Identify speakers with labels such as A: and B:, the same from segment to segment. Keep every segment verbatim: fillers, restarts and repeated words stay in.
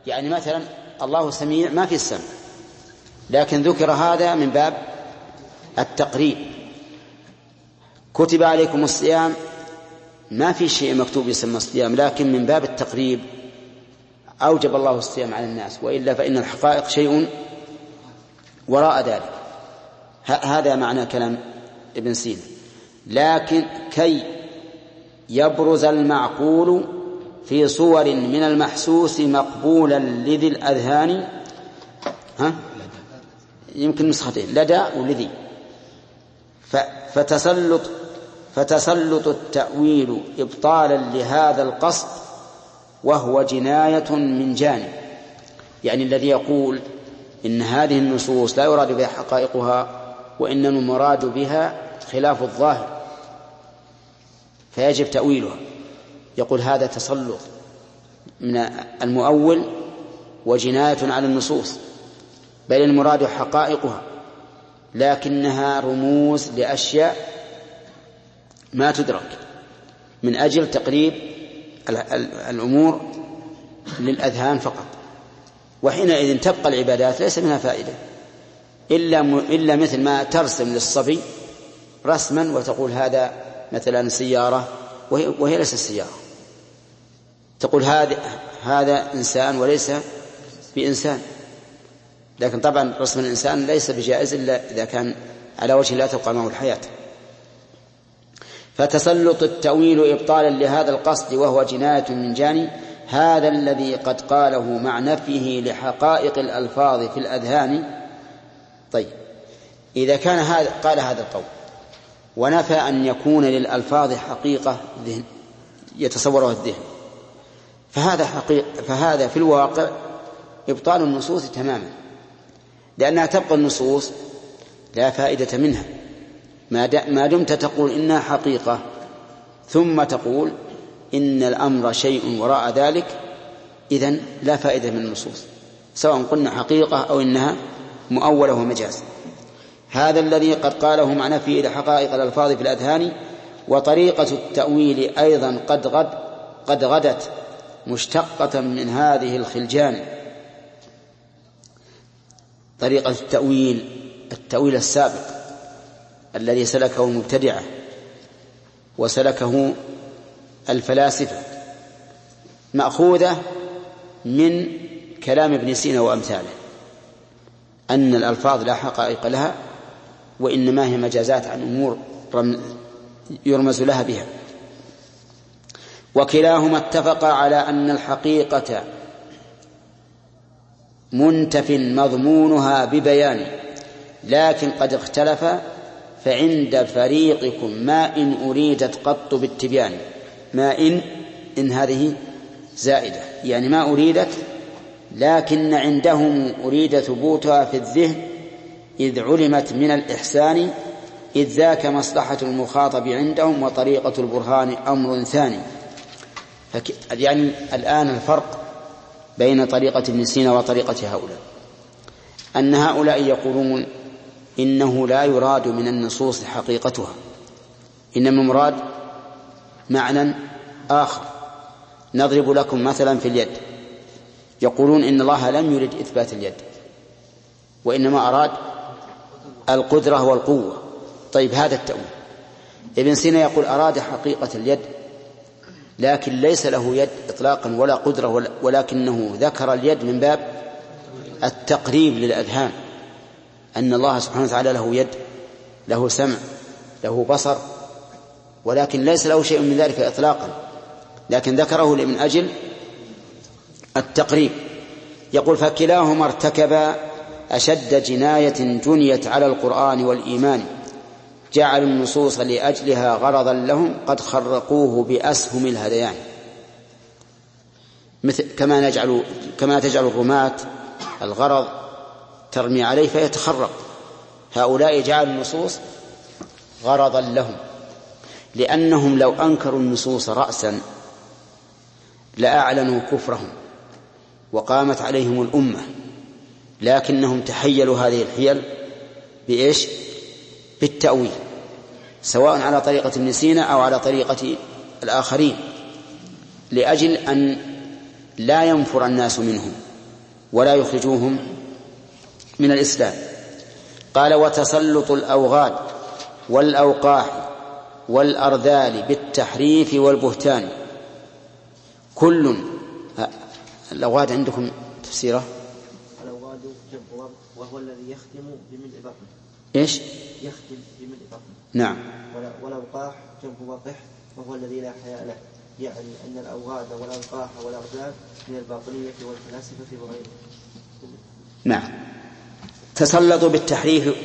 A: يعني مثلا الله سميع ما في السمع، لكن ذكر هذا من باب التقريب. كتب عليكم الصيام، ما في شيء مكتوب يسمى الصيام، لكن من باب التقريب أوجب الله الصيام على الناس، وإلا فإن الحقائق شيء وراء ذلك. هذا معنى كلام ابن سينا. لكن كي يبرز المعقول في صور من المحسوس مقبولا لذي الأذهان، ها يمكن نسختين لدى ولذي، فتسلط فتسلط التأويل إبطالا لهذا القصد وهو جناية من جانب. يعني الذي يقول إن هذه النصوص لا يراد بها حقائقها وإن المراد بها خلاف الظاهر فيجب تأويلها، يقول هذا تسلط من المؤول وجناية على النصوص، بل المراد حقائقها لكنها رموز لأشياء ما تدرك من أجل تقريب الأمور للأذهان فقط. وحينئذ تبقى العبادات ليس منها فائدة إلا, إلا مثل ما ترسم للصبي رسما وتقول هذا مثلا سيارة وهي, وهي ليس السيارة، تقول هذا هذا إنسان وليس بإنسان، لكن طبعا رسم الإنسان ليس بجائز إلا إذا كان على وجه لا تبقى معه الحياة. فتسلط التأويل إبطالا لهذا القصد وهو جناية من جانب، هذا الذي قد قاله مع نفيه لحقائق الألفاظ في الأذهان. طيب إذا كان هذا قال هذا القول ونفى أن يكون للألفاظ حقيقة ذهن يتصورها الذهن، فهذا حقيقة، فهذا في الواقع إبطال النصوص تماما، لأنها تبقى النصوص لا فائدة منها ما دمت تقول إنها حقيقة ثم تقول إن الأمر شيء وراء ذلك، إذن لا فائدة من النصوص سواء قلنا حقيقة أو إنها مؤولة ومجاز. هذا الذي قد قاله مع نفيه لحقائق الألفاظ في الأذهان. وطريقة التأويل أيضا قد غد قد غدت مشتقة من هذه الخلجان. طريقة التأويل التأويل السابق الذي سلكه المبتدعة وسلكه الفلاسفة مأخوذة من كلام ابن سينا وأمثاله، أن الألفاظ لا حقائق لها وإنما هي مجازات عن أمور يرمز لها بها. وكلاهما اتفق على أن الحقيقة منتف مضمونها ببيان، لكن قد اختلف فعند فريقكم ما إن أريدت قط بالتبيان. ما إن إن هذه زائدة، يعني ما أريدت، لكن عندهم أريد ثبوتها في الذهن إذ علمت من الإحسان، إذ ذاك مصلحة المخاطب عندهم وطريقة البرهان أمر ثاني. يعني الآن الفرق بين طريقة ابن سينا وطريقة هؤلاء أن هؤلاء يقولون إنه لا يراد من النصوص حقيقتها، إنما مراد معنى آخر. نضرب لكم مثلا في اليد، يقولون إن الله لم يرد إثبات اليد وإنما أراد القدرة والقوة. طيب هذا التأويل. ابن سينا يقول أراد حقيقة اليد لكن ليس له يد إطلاقا ولا قدرة، ولكنه ذكر اليد من باب التقريب للأذهان، أن الله سبحانه وتعالى له يد، له سمع، له بصر، ولكن ليس له شيء من ذلك إطلاقا، لكن ذكره من أجل التقريب. يقول فكلاهما ارتكبا أشد جناية جنيت على القرآن والإيمان، جعلوا النصوص لأجلها غرضا لهم قد خرقوه بأسهم الهذيان. مثل كما نجعل كما تجعل الرماة الغرض ترمي عليه فيتخرق، هؤلاء جعلوا النصوص غرضا لهم، لأنهم لو أنكروا النصوص رأسا لأعلنوا كفرهم وقامت عليهم الأمة، لكنهم تحيلوا هذه الحيل بإيش؟ بالتأويل، سواء على طريقة ابن سينا أو على طريقة الآخرين، لأجل أن لا ينفر الناس منهم ولا يخرجوهم من الإسلام. قال: وتسلط الأوغاد والأوقاح والأرذال بالتحريف والبهتان كل. الأوغاد عندكم تفسيره؟
B: الأوغاد جمع وهو الذي يختم بملء بطنه.
A: إيش؟
B: يختم بملء بطنه.
A: نعم.
B: والأوقاح جمع وقح وهو الذي لا حياء له، يعني أن الأوغاد والأوقاح والأرذال من الباطنية والفلاسفة وغيرهم.
A: نعم. تسلطوا بالتحريف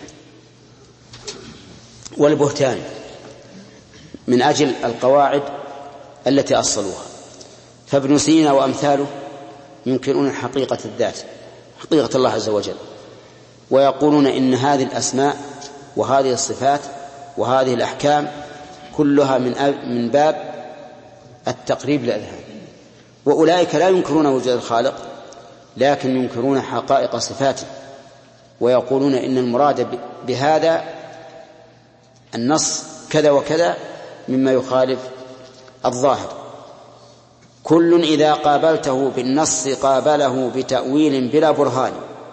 A: والبهتان من أجل القواعد التي أصلوها. فابن سينا وأمثاله ينكرون حقيقة الذات، حقيقة الله عز وجل، ويقولون إن هذه الأسماء وهذه الصفات وهذه الأحكام كلها من من باب التقريب للأذهان. وأولئك لا ينكرون وجود الخالق، لكن ينكرون حقائق صفاته، ويقولون إن المراد بهذا النص كذا وكذا مما يخالف الظاهر. كل إذا قابلته بالنص قابله بتأويل بلا برهان،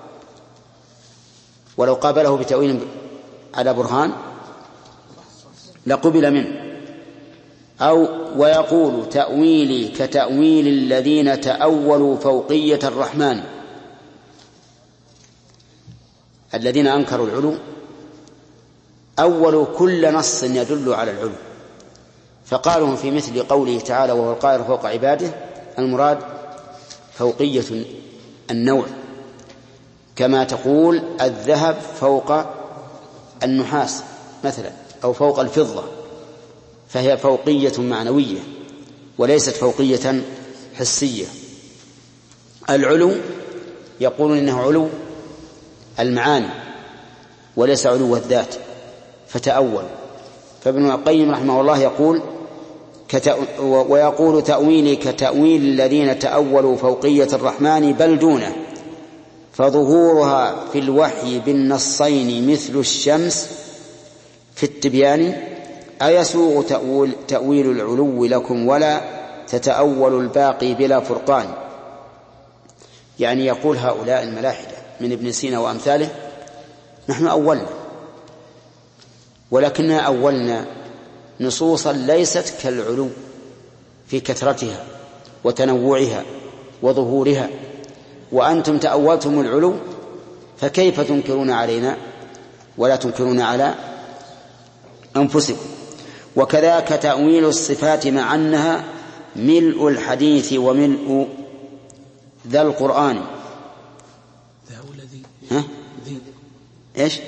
A: ولو قابله بتأويل على برهان لقبل منه. أو ويقول: تأويلي كتأويل الذين تأولوا فوقية الرحمن، الذين أنكروا العلو أولوا كل نص يدل على العلو، فقالوا في مثل قوله تعالى: وهو القاهر فوق عباده، المراد فوقية النوع، كما تقول الذهب فوق النحاس مثلا، أو فوق الفضة، فهي فوقية معنوية وليست فوقية حسية. العلو يقولون إنه علو المعاني وليس علو الذات، فتأول. فابن القيم رحمه الله يقول: ويقول: تأويلي كتأويل الذين تأولوا فوقية الرحمن بل دونه، فظهورها في الوحي بالنصين مثل الشمس في التبيان، أيسوغ تأويل, تأويل العلو لكم ولا تتأول الباقي بلا فرقان. يعني يقول هؤلاء الملاحدة من ابن سينا وأمثاله: نحن أولنا، ولكننا أولنا نصوصا ليست كالعلو في كثرتها وتنوعها وظهورها، وأنتم تأولتم العلو، فكيف تنكرون علينا ولا تنكرون على أنفسكم؟ وكذاك تأويل الصفات مع أنها ملء الحديث وملء ذا القرآن. ها؟ إيش؟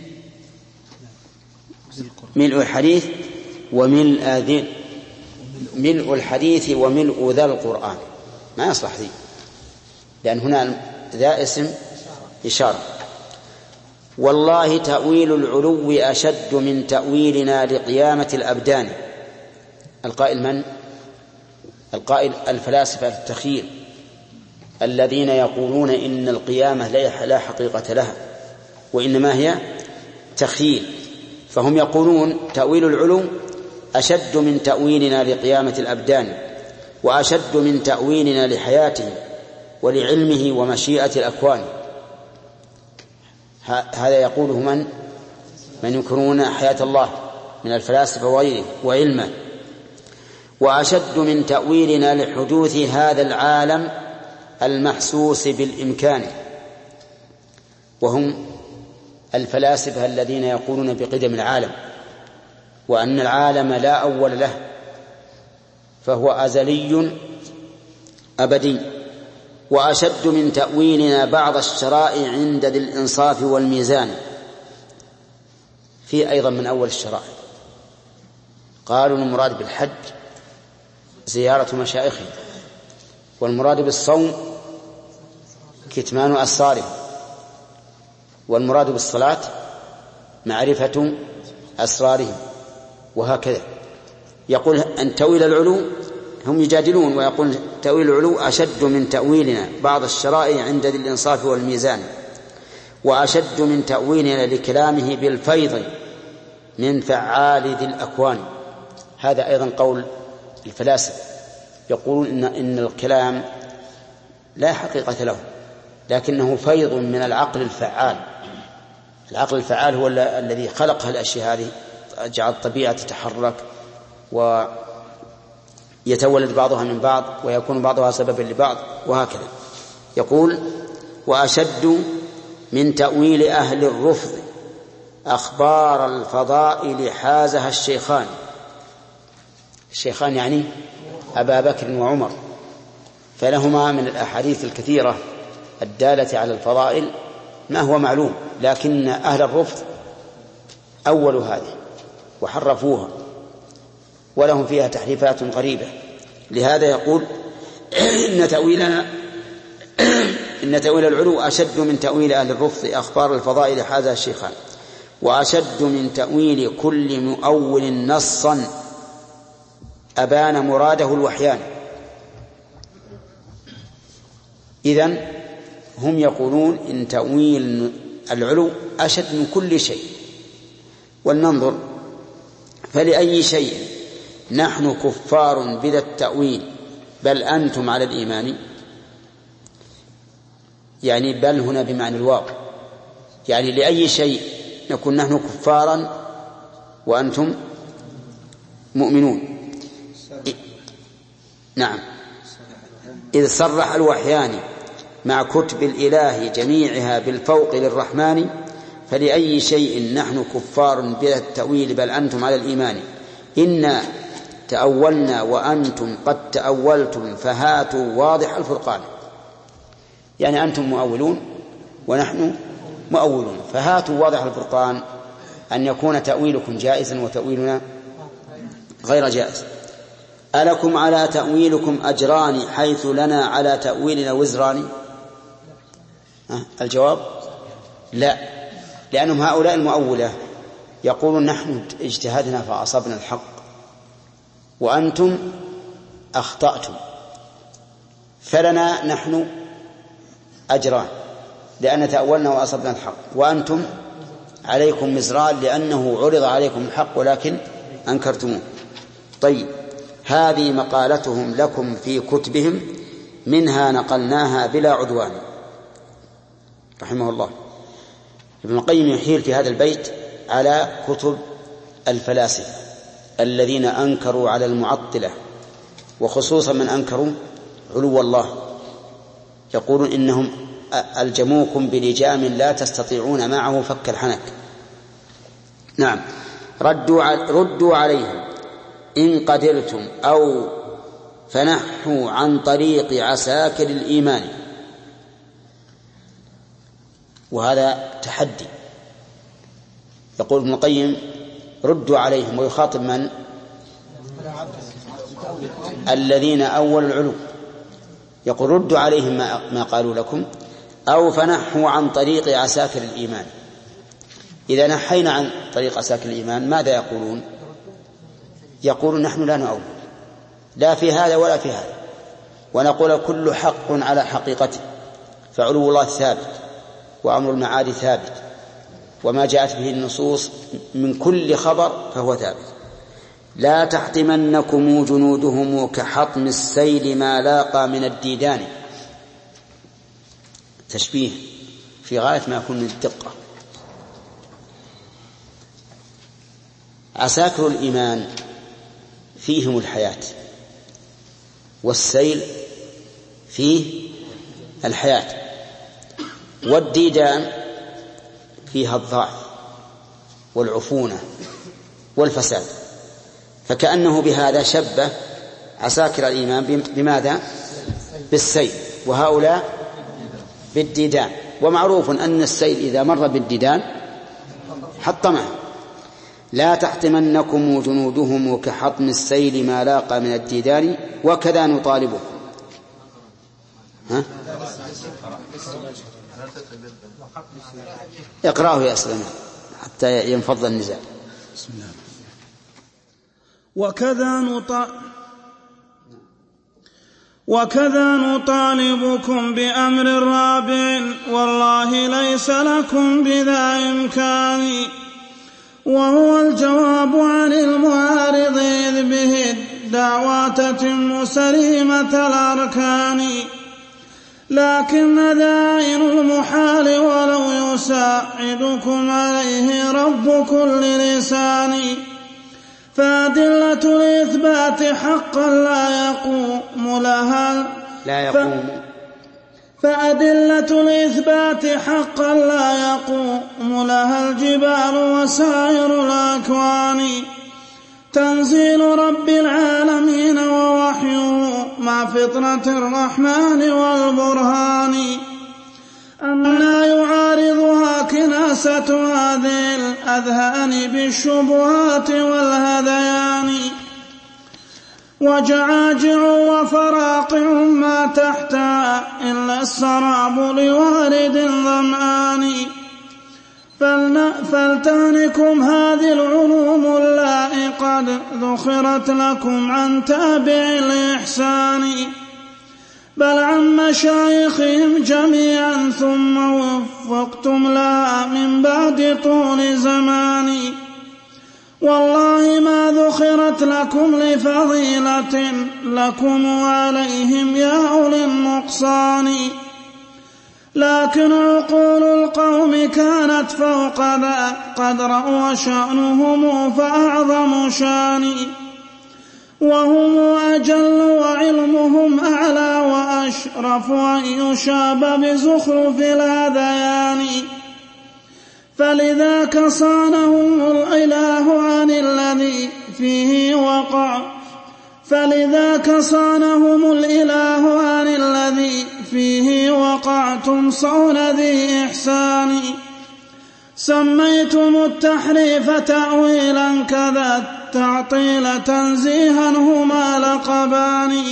A: ملء الحديث وملء ذي، ملء الحديث وملء ذا القرآن ما يصلح ذي، لأن هنا ذا اسم إشارة. والله تأويل العلو أشد من تأويلنا لقيامة الأبدان. القائل من؟ القائل الفلاسفة التخيل الذين يقولون إن القيامة لا حقيقة لها وإنما هي تخيل، فهم يقولون تأويل العلو أشد من تأويلنا لقيامة الأبدان، وأشد من تأويلنا لحياته ولعلمه ومشيئة الأكوان. هذا يقوله من من ينكرون حياة الله من الفلاسفة وغيره وعلمه. وأشد من تأويلنا لحدوث هذا العالم المحسوس بالإمكان، وهم الفلاسفة الذين يقولون بقدم العالم وأن العالم لا أول له، فهو أزلي أبدي. وأشد من تأويلنا بعض الشرائع عند ذي الإنصاف والميزان. في أيضا من أول الشرائع قالوا المراد بالحج زيارة مشايخهم، والمراد بالصوم كتمان أسرارهم، والمراد بالصلاة معرفة أسرارهم، وهكذا. يقول أن تأويل العلو، هم يجادلون ويقول تأويل العلو أشد من تأويلنا بعض الشرائع عند ذي الإنصاف والميزان، وأشد من تأويلنا لكلامه بالفيض من فعال ذي الأكوان. هذا أيضا قول الفلاسفة، يقولون إن, إن الكلام لا حقيقة له لكنه فيض من العقل الفعال. العقل الفعال هو الذي خلق الأشياء هذه، جعل الطبيعة تتحرك ويتولد بعضها من بعض ويكون بعضها سببا لبعض وهكذا. يقول: وأشد من تأويل أهل الرفض أخبار الفضائل حازها الشيخان. الشيخان يعني أبا بكر وعمر، فلهما من الأحاديث الكثيرة الدالة على الفضائل ما هو معلوم، لكن أهل الرفض أولوا هذه وحرفوها ولهم فيها تحريفات غريبة. لهذا يقول: إن تأويلنا إن تأويل العلو أشد من تأويل أهل الرفض أخبار الفضائل حازها الشيخان، وأشد من تأويل كل مؤول نصا أبان مراده الوحيان. إذن هم يقولون إن تأويل العلو أشد من كل شيء. ولننظر: فلأي شيء نحن كفار بذا التأويل بل أنتم على الإيمان؟ يعني بل هنا بمعنى الواو، يعني لأي شيء نكون نحن كفارا وأنتم مؤمنون. نعم، إذ صرح الوحيان مع كتب الإله جميعها بالفوق للرحمن، فلأي شيء نحن كفار بلا التأويل بل أنتم على الإيمان. إنا تأولنا وأنتم قد تأولتم فهاتوا واضح الفرقان. يعني أنتم مؤولون ونحن مؤولون، فهاتوا واضح الفرقان، أن يكون تأويلكم جائزا وتأويلنا غير جائز. ألكم على تأويلكم أجران حيث لنا على تأويلنا وزران؟ الجواب: لا، لأنهم هؤلاء المؤولة يقولون نحن اجتهدنا فأصبنا الحق وأنتم أخطأتم، فلنا نحن أجران لأن تأولنا وأصبنا الحق، وأنتم عليكم مزران لأنه عرض عليكم الحق ولكن أنكرتموه. طيب، هذه مقالتهم لكم في كتبهم، منها نقلناها بلا عدوان. رحمه الله. ابن القيم يحيل في هذا البيت على كتب الفلاسفة الذين أنكروا على المعطلة، وخصوصا من أنكروا علو الله، يقولون إنهم ألجموكم بلجام لا تستطيعون معه فك الحنك. نعم، ردوا, ردوا عليهم إن قدرتم أو فنحوا عن طريق عساكر الإيمان. وهذا تحدي. يقول ابن القيم: ردوا عليهم، ويخاطب من؟ الذين أولوا العلو. يقول: ردوا عليهم ما قالوا لكم، أو فنحوا عن طريق عساكر الإيمان. إذا نحينا عن طريق عساكر الإيمان ماذا يقولون؟ يقولون نحن لا نؤول، لا في هذا ولا في هذا، ونقول كل حق على حقيقته، فعلو الله ثابت وأمر المعاد ثابت، وما جاءت به النصوص من كل خبر فهو ثابت. لا تحطمنكم جنودهم كحطم السيل ما لاقى من الديدان. تشبيه في غاية ما يكون من الدقة. عساكر الإيمان فيهم الحياة، والسيل فيه الحياة، والديدان فيها الضعف والعفونة والفساد. فكأنه بهذا شبه عساكر الإيمان بماذا؟ بالسيل، وهؤلاء بالديدان. ومعروف أن السيل إذا مر بالديدان حطمه. لا تحطمنكم جنودهم كحطم السيل ما لاقى من الديدان وكذا نطالبكم. ها؟ اقرأه يا سلام حتى ينفض النزاع. بسم الله.
C: وكذا نط... وكذا نطالبكم بأمر رابع والله ليس لكم بذا إمكان، وهو الجواب عن المعارض إذ به الدعوة تتم سليمة الأركان. لكن داعين المحال ولو يساعدكم عليه رب كل لسان. فأدلة الإثبات حقا لا يقوم لها
A: لا يقوم
C: فأدلة الإثبات حقا لا يقوم لها الجبال وسائر الأكوان. تنزيل رب العالمين ووحيه مع فطرة الرحمن والبرهان. أما يعارضها كناسة هذه الأذهان بالشبهات والهذيان. وجعاجع وفراقع ما تحتها إلا السراب لوارد ظمآن. فلتهنكم هذه العلوم اللائي قد ذخرت لكم عن تابع الإحسان، بل عن مشايخهم جميعا ثم وفقتم لها من بعد طول زمان. والله ما ذخرت لكم لفضيلة لكم وعليهم يا أولي النقصان، لكن عقول القوم كانت فوق ذا قدرا وشأنهم فأعظم شان. وهم أجل وعلمهم أعلى وأشرف أن يشاب بزخرف الهذيان. فلذاك صانهم الإله عن الذي فيه وقع فلذاك صانهم الإله عن الذي فيه وقعتم صون ذي إحسان. سميتم التحريف تأويلا كذا التعطيل تنزيها هما لقبان.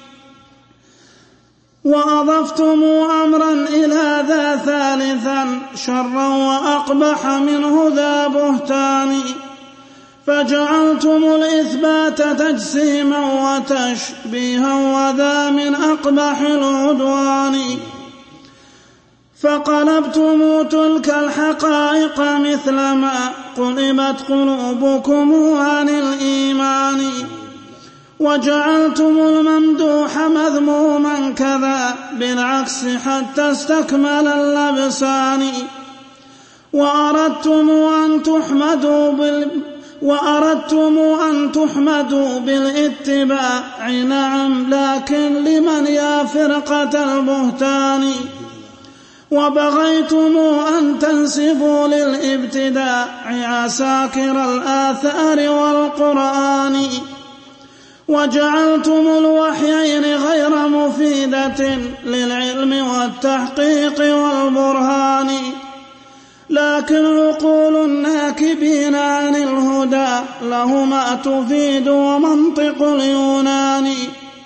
C: وأضفتم أمرا إلى ذا ثالثا شرا وأقبح منه ذا بهتان. فجعلتم الإثبات تجسيما وتشبيها وذا من أقبح العدوان. فقلبتم تلك الحقائق مثلما قلبت قلوبكم عن الإيمان. وجعلتم الممدوح مذموما كذا بالعكس حتى استكمل اللبسان. وأردتم أن تحمدوا بال وأردتم أن تحمدوا بالاتباع نعم، لكن لمن يا فرقة البهتان. وبغيتم أن تنسبوا للابتداع عساكر الآثار والقرآن. وجعلتم الوحيين غير مفيدة للعلم والتحقيق والبرهان، لكن عقول الناكبين عن الهدى لهما تفيد ومنطق اليونان.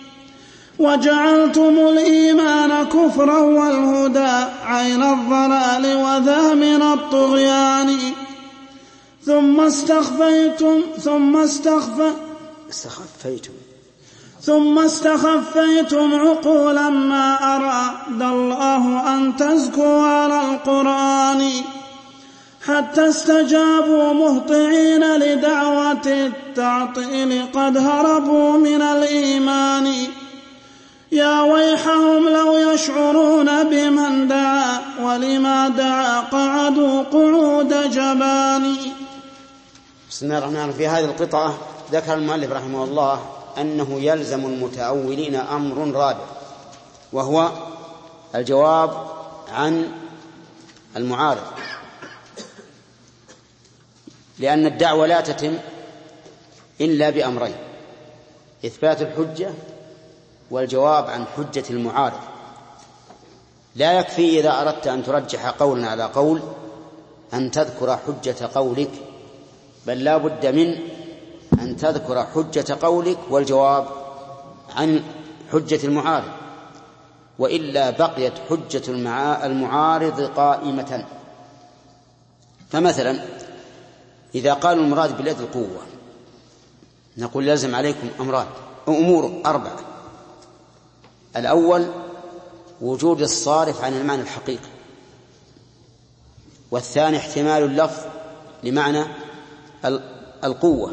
C: وجعلتم الإيمان كفرا والهدى عين الضلال وذا من الطغيان. ثم استخفيتم ثم استخف
A: استخفيتم
C: ثم استخفيتم عقولا ما أراد الله أن تزكوا على القرآن، حتى استجابوا مهطعين لدعوة التعطيل قد هربوا من الإيمان. يا ويحهم لو يشعرون بمن دعا ولما دعا قعدوا قعود جبان.
A: بسم الله الرحمن الرحيم. في هذه القطعة ذكر المؤلف رحمه الله أنه يلزم المتأولين أمر رابع، وهو الجواب عن المعارض، لأن الدعوة لا تتم إلا بأمرين: إثبات الحجة والجواب عن حجة المعارض. لا يكفي إذا أردت أن ترجح قولا على قول أن تذكر حجة قولك، بل لا بد من أن تذكر حجة قولك والجواب عن حجة المعارض، وإلا بقيت حجة المعارض قائمة. فمثلا إذا قالوا المراد باليد القوة، نقول لازم عليكم أمران أمور أربعة: الأول وجود الصارف عن المعنى الحقيقي، والثاني احتمال اللفظ لمعنى القوة،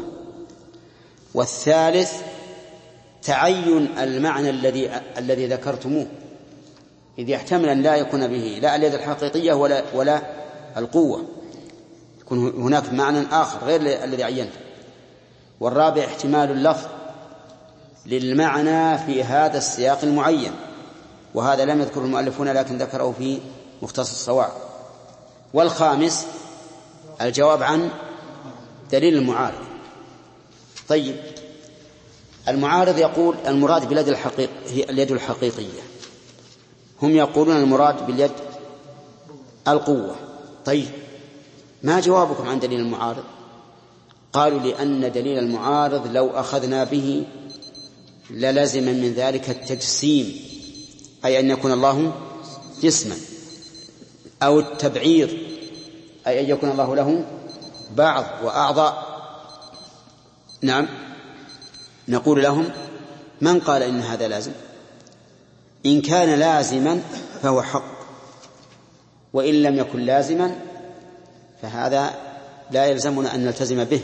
A: والثالث تعين المعنى الذي الذي ذكرتموه. إذ يحتمل أن لا يكون به لا اليد الحقيقية ولا, ولا القوة، يكون هناك معنى آخر غير الذي عينته. والرابع احتمال اللفظ للمعنى في هذا السياق المعين، وهذا لم يذكره المؤلفون لكن ذكره في مختصر الصواعق. والخامس الجواب عن دليل المعارض. طيب، المعارض يقول المراد باليد الحقيق هي اليد الحقيقية، هم يقولون المراد باليد القوة. طيب، ما جوابكم عن دليل المعارض؟ قالوا لأن دليل المعارض لو أخذنا به للزم من ذلك التجسيم، أي أن يكون الله جسما، أو التبعير، أي أن يكون الله له بعض وأعضاء. نعم، نقول لهم من قال إن هذا لازم؟ إن كان لازما فهو حق، وإن لم يكن لازما فهذا لا يلزمنا أن نلتزم به.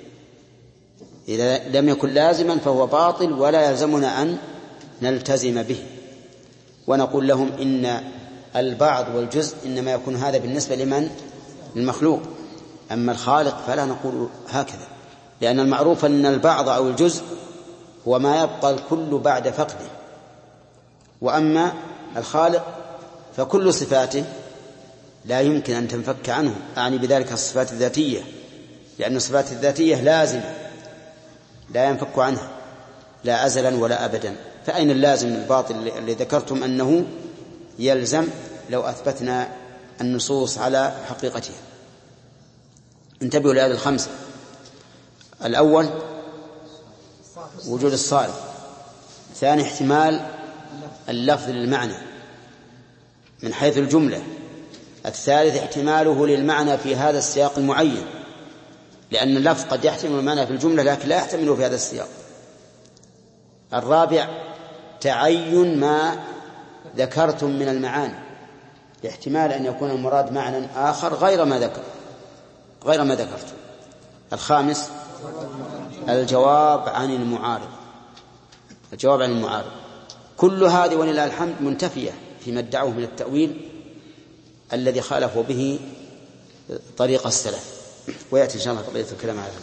A: إذا لم يكن لازما فهو باطل ولا يلزمنا أن نلتزم به. ونقول لهم إن البعض والجزء إنما يكون هذا بالنسبة لمن؟ المخلوق. أما الخالق فلا نقول هكذا، لأن المعروف أن البعض أو الجزء هو ما يبقى الكل بعد فقده. وأما الخالق فكل صفاته لا يمكن أن تنفك عنه، أعني بذلك الصفات الذاتية، لأن الصفات الذاتية لازمة لا ينفك عنها لا أزلا ولا أبدا. فأين اللازم الباطل اللي ذكرتم أنه يلزم لو أثبتنا النصوص على حقيقتها؟ انتبهوا لهذه الخمسة. الأول وجود الصارف، ثاني احتمال اللفظ للمعنى من حيث الجملة، الثالث احتماله للمعنى في هذا السياق المعين، لأن اللفظ قد يحتمل المعنى في الجملة لكن لا يحتمله في هذا السياق. الرابع تعين ما ذكرتم من المعاني، احتمال أن يكون المراد معنى آخر غير ما ذكر غير ما ذكرتم. الخامس الجواب عن المعارض، الجواب عن المعارض. كل هذه ولله الحمد منتفية فيما ادعوه من التأويل الذي خالفوا به طريق السلف، ويأتي إن شاء الله قضية الكلام على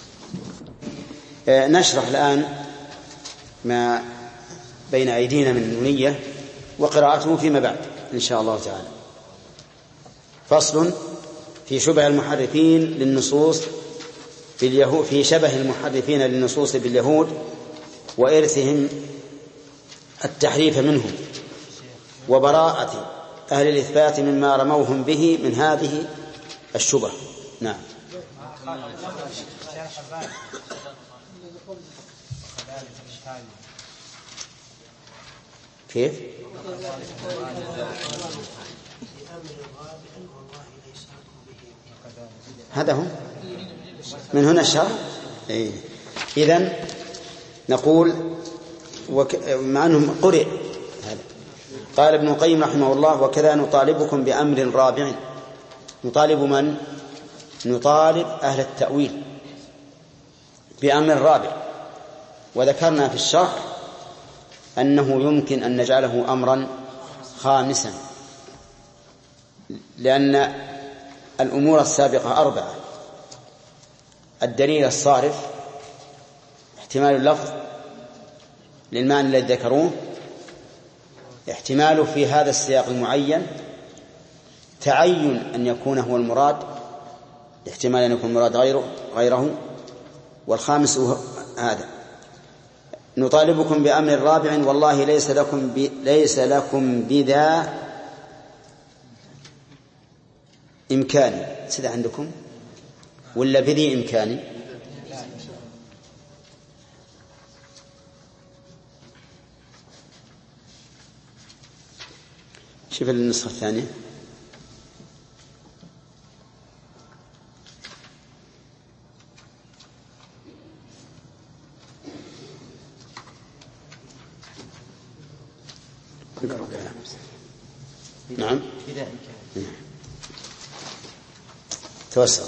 A: هذا. نشرح الآن ما بين أيدينا من نونية وقراءته فيما بعد إن شاء الله تعالى. فصل في شبه المحرفين للنصوص باليهود، في شبه المحرفين للنصوص باليهود وإرثهم التحريف منهم، وبراءة أهل الإثبات مما رموهم به من هذه الشبه. نعم. كيف؟ هذا هو من هنا الشرح. إيه. إذن نقول وك... مع أنهم قرئ هذا. قال ابن القيم رحمه الله: وكذا نطالبكم بأمر رابع. نطالب من؟ نطالب أهل التأويل بأمر رابع. وذكرنا في الشرح أنه يمكن أن نجعله أمرا خامسا، لأن الأمور السابقة أربعة: الدليل الصارف، احتمال اللفظ للمعنى الذي ذكروه، احتماله في هذا السياق المعين، تعين أن يكون هو المراد، احتمال أن يكون المراد غيره غيره والخامس هذا. نطالبكم بأمر رابع والله ليس لكم ب... ليس لكم بذا إمكاني. سيدا عندكم ولا بذي إمكاني؟ شوف النسخة الثانية. نعم توسع.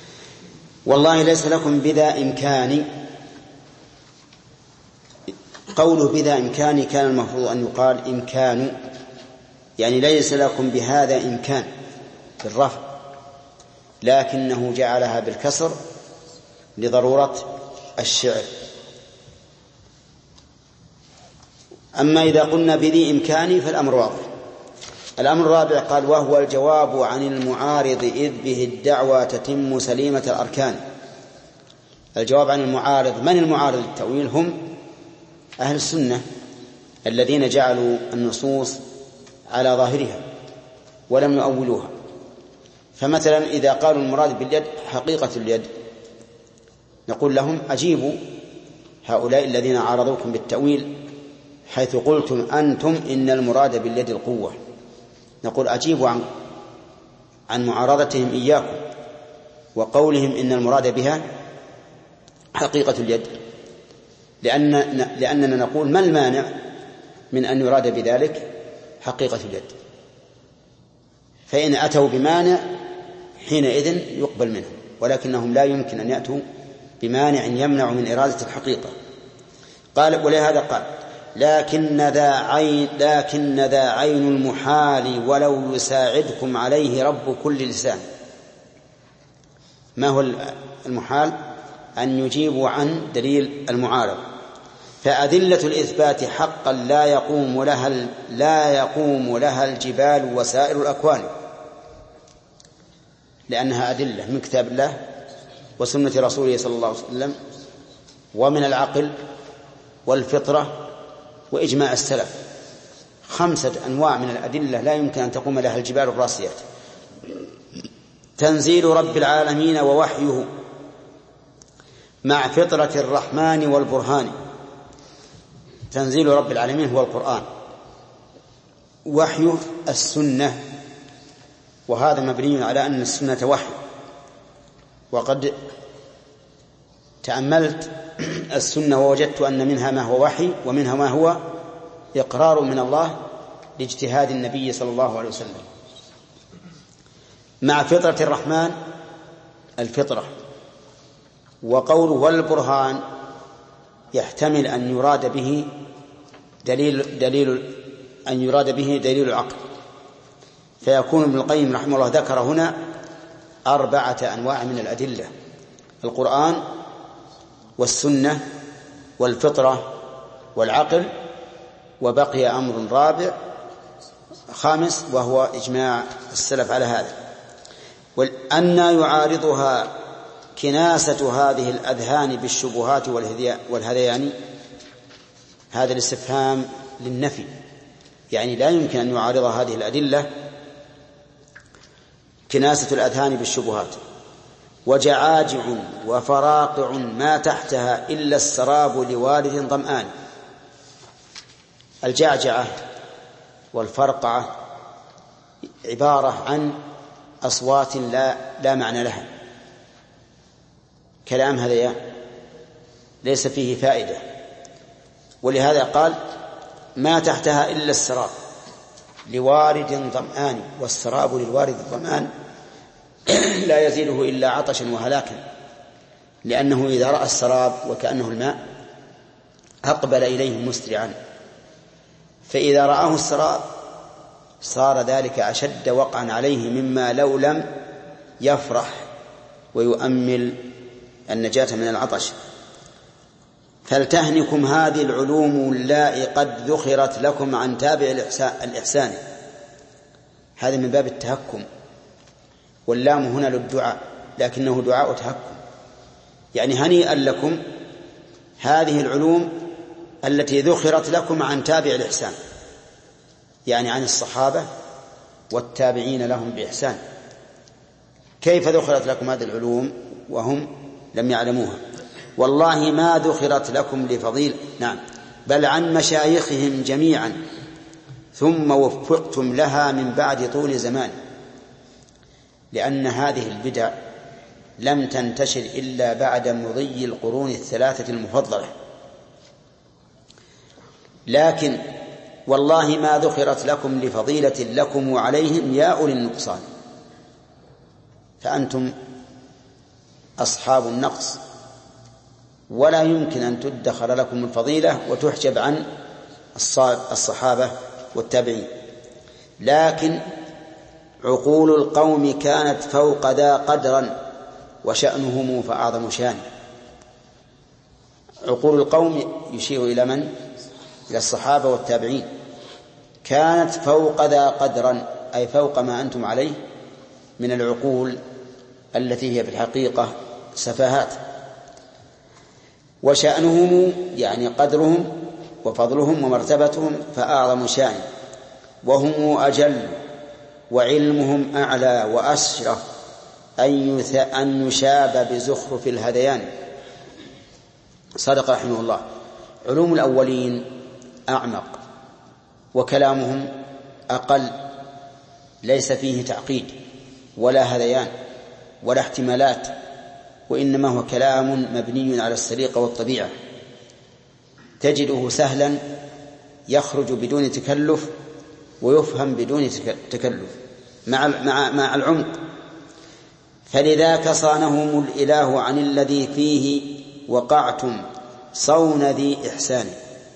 A: والله ليس لكم بذا إمكان قوله بذا إمكان كان المفروض أن يقال إمكان، يعني ليس لكم بهذا إمكان بالرفع، لكنه جعلها بالكسر لضرورة الشعر. أما إذا قلنا بذي إمكان فالأمر واضح. الأمر الرابع قال وهو الجواب عن المعارض إذ به الدعوى تتم سليمة الأركان. الجواب عن المعارض، من المعارض للتأويل؟ هم أهل السنة الذين جعلوا النصوص على ظاهرها ولم يؤولوها. فمثلا إذا قالوا المراد باليد حقيقة اليد، نقول لهم أجيبوا هؤلاء الذين عارضوكم بالتأويل حيث قلتم أنتم إن المراد باليد القوة، نقول أجيبوا عن عن معارضتهم إياكم وقولهم إن المراد بها حقيقة اليد، لأن لأننا نقول ما المانع من أن يراد بذلك حقيقة اليد؟ فإن أتوا بمانع حينئذ يقبل منهم، ولكنهم لا يمكن أن يأتوا بمانع يمنع من إرادة الحقيقة. قال ولهذا قال لكن ذا عين لكن ذا عين المحال ولو يساعدكم عليه رب كل لسان. ما هو المحال؟ أن يجيبوا عن دليل المعارض. فأدلة الإثبات حقا لا يقوم لها لا يقوم لها الجبال وسائر الأكوان، لأنها أدلة من كتاب الله وسنة رسوله صلى الله عليه وسلم ومن العقل والفطرة وإجماع السلف. خمسة أنواع من الأدلة لا يمكن أن تقوم لها الجبال الراسيات. تنزيل رب العالمين ووحيه مع فطرة الرحمن والبرهان. تنزيل رب العالمين هو القرآن، وحيه السنة، وهذا مبني على أن السنة وحي. وقد تأملت السنة ووجدت أن منها ما هو وحي ومنها ما هو إقرار من الله لاجتهاد النبي صلى الله عليه وسلم. مع فطرة الرحمن الفطرة، وقوله والبرهان يحتمل أن يراد به دليل دليل أن يراد به دليل العقل، فيكون ابن القيم رحمه الله ذكر هنا أربعة أنواع من الأدلة: القرآن والسنة والفطرة والعقل، وبقي أمر رابع خامس وهو إجماع السلف على هذا. وأن يعارضها كناسة هذه الأذهان بالشبهات والهذيان، هذا الاستفهام للنفي، يعني لا يمكن أن يعارض هذه الأدلة كناسة الأذهان بالشبهات. وجعاجع وفراقع ما تحتها إلا السراب لوارد ظمآن. الجعجعة والفرقعة عبارة عن أصوات لا, لا معنى لها، كلام هذا ليس فيه فائدة، ولهذا قال ما تحتها إلا السراب لوارد ظمآن. والسراب للوارد الظمآن لا يزيده إلا عطشا وهلاكا، لأنه إذا رأى السراب وكأنه الماء أقبل إليه مسرعا، فإذا رآه السراب صار ذلك أشد وقعا عليه مما لو لم يفرح ويؤمل النجاة من العطش. فلتهنكم هذه العلوم اللائي قد ذخرت لكم عن تابع الإحسان. هذا من باب التهكم، واللام هنا للدعاء لكنه دعاء تهكم، يعني هنيئا لكم هذه العلوم التي ذخرت لكم عن تابع الإحسان، يعني عن الصحابة والتابعين لهم بإحسان. كيف ذخرت لكم هذه العلوم وهم لم يعلموها؟ والله ما ذخرت لكم لفضيل نعم بل عن مشايخهم جميعا، ثم وفقتم لها من بعد طول زمان. لأن هذه البدع لم تنتشر إلا بعد مضي القرون الثلاثة المفضلة. لكن والله ما ذخرت لكم لفضيلة لكم وعليهم يا أولي النقصان. فأنتم أصحاب النقص ولا يمكن أن تدخر لكم الفضيلة وتحجب عن الصحابة والتابعين. لكن عقول القوم كانت فوق ذا قدرا وشأنهم فأعظم شان. عقول القوم يشير إلى من؟ إلى الصحابة والتابعين. كانت فوق ذا قدرا أي فوق ما أنتم عليه من العقول التي هي في الحقيقة سفاهات. وشأنهم يعني قدرهم وفضلهم ومرتبتهم فأعظم شان، وهم أجل وعلمهم أعلى وأشرف أن يشاب بزخرف الهذيان. صدق رحمه الله. علوم الأولين أعمق وكلامهم أقل، ليس فيه تعقيد ولا هذيان ولا احتمالات، وإنما هو كلام مبني على السليقة والطبيعة، تجده سهلا يخرج بدون تكلف ويفهم بدون تكلف مع مع مع العمق. فلذاك صانهم الإله عن الذي فيه وقعتم صون ذي إحسان.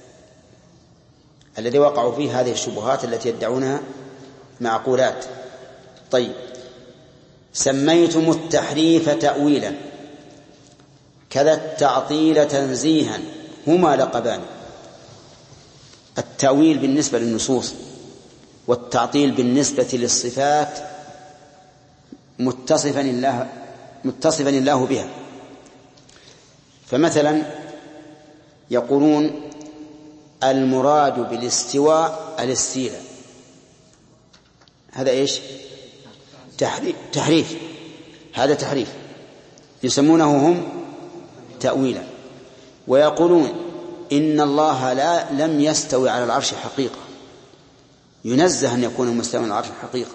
A: الذي وقعوا فيه هذه الشبهات التي يدعونها معقولات. طيب، سميتم التحريف تأويلا كذا التعطيل تنزيها هما لقبان. التأويل بالنسبة للنصوص والتعطيل بالنسبة للصفات متصفا الله متصفا الله بها. فمثلا يقولون المراد بالاستواء الاستيلاء، هذا ايش؟ تحريف, تحريف. هذا تحريف يسمونه هم تأويلا. ويقولون إن الله لا لم يستوي على العرش حقيقة، ينزه أن يكون مستوى على العرش حقيقة،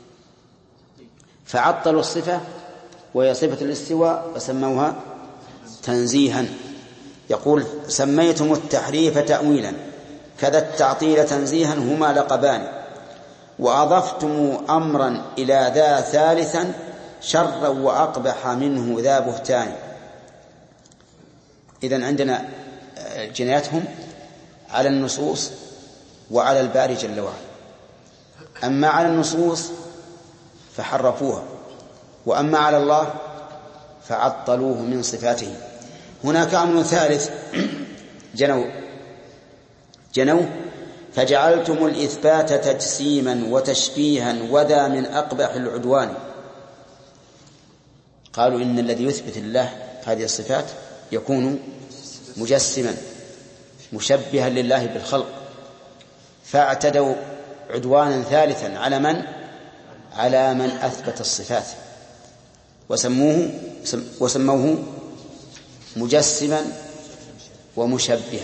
A: فعطلوا الصفة وهي صفة الاستواء وسموها تنزيها. يقول سميتم التحريف تأويلا كذا التعطيل تنزيها هما لقبان، وأضفتم أمرا إلى ذا ثالثا شرا وأقبح منه ذا بهتان. إذن عندنا جنايتهم على النصوص وعلى الباري جل وعلا. أما على النصوص فحرفوها، وأما على الله فعطلوه من صفاته. هناك أمر ثالث جنوا جنوا فجعلتم الإثبات تجسيما وتشبيها وذا من أقبح العدوان. قالوا إن الذي يثبت الله هذه الصفات يكون مجسما مشبها لله بالخلق، فاعتدوا عدوانا ثالثا على من؟ على من أثبت الصفات، وسموه وسموه مجسما ومشبها.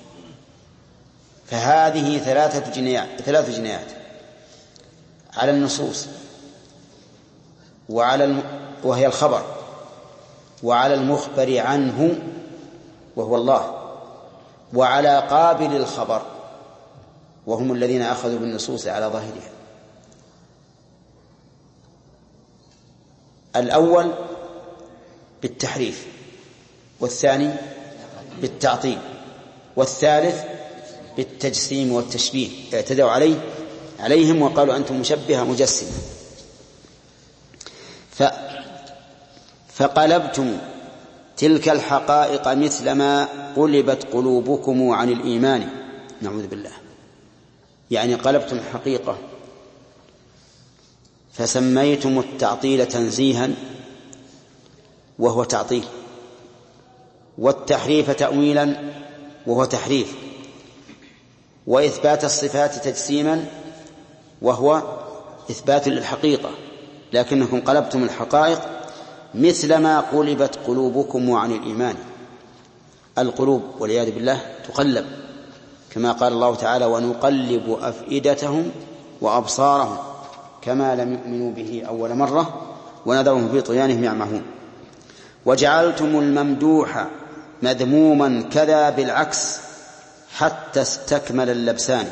A: فهذه ثلاثة جنايات ثلاث جنايات على النصوص وعلى الم... وهي الخبر، وعلى المخبر عنه وهو الله، وعلى قابل الخبر وهم الذين أخذوا بالنصوص على ظاهرها. الأول بالتحريف، والثاني بالتعطيل، والثالث بالتجسيم والتشبيه. اعتدوا عليه عليهم وقالوا أنتم مشبهة مجسمة. ف فقلبتم تلك الحقائق مثلما قلبت قلوبكم عن الإيمان. نعوذ بالله. يعني قلبتم الحقيقة فسميتم التعطيل تنزيها وهو تعطيل، والتحريف تأويلا وهو تحريف، وإثبات الصفات تجسيما وهو إثبات للحقيقة، لكنكم قلبتم الحقائق مثلما قلبت قلوبكم عن الإيمان. القلوب والعياذ بالله تقلب، كما قال الله تعالى ونقلب أفئدتهم وأبصارهم كما لم يؤمنوا به أول مرة ونذرهم في طغيانهم يعمهون. وجعلتم الممدوح مذموما كذا بالعكس حتى استكمل اللبسان.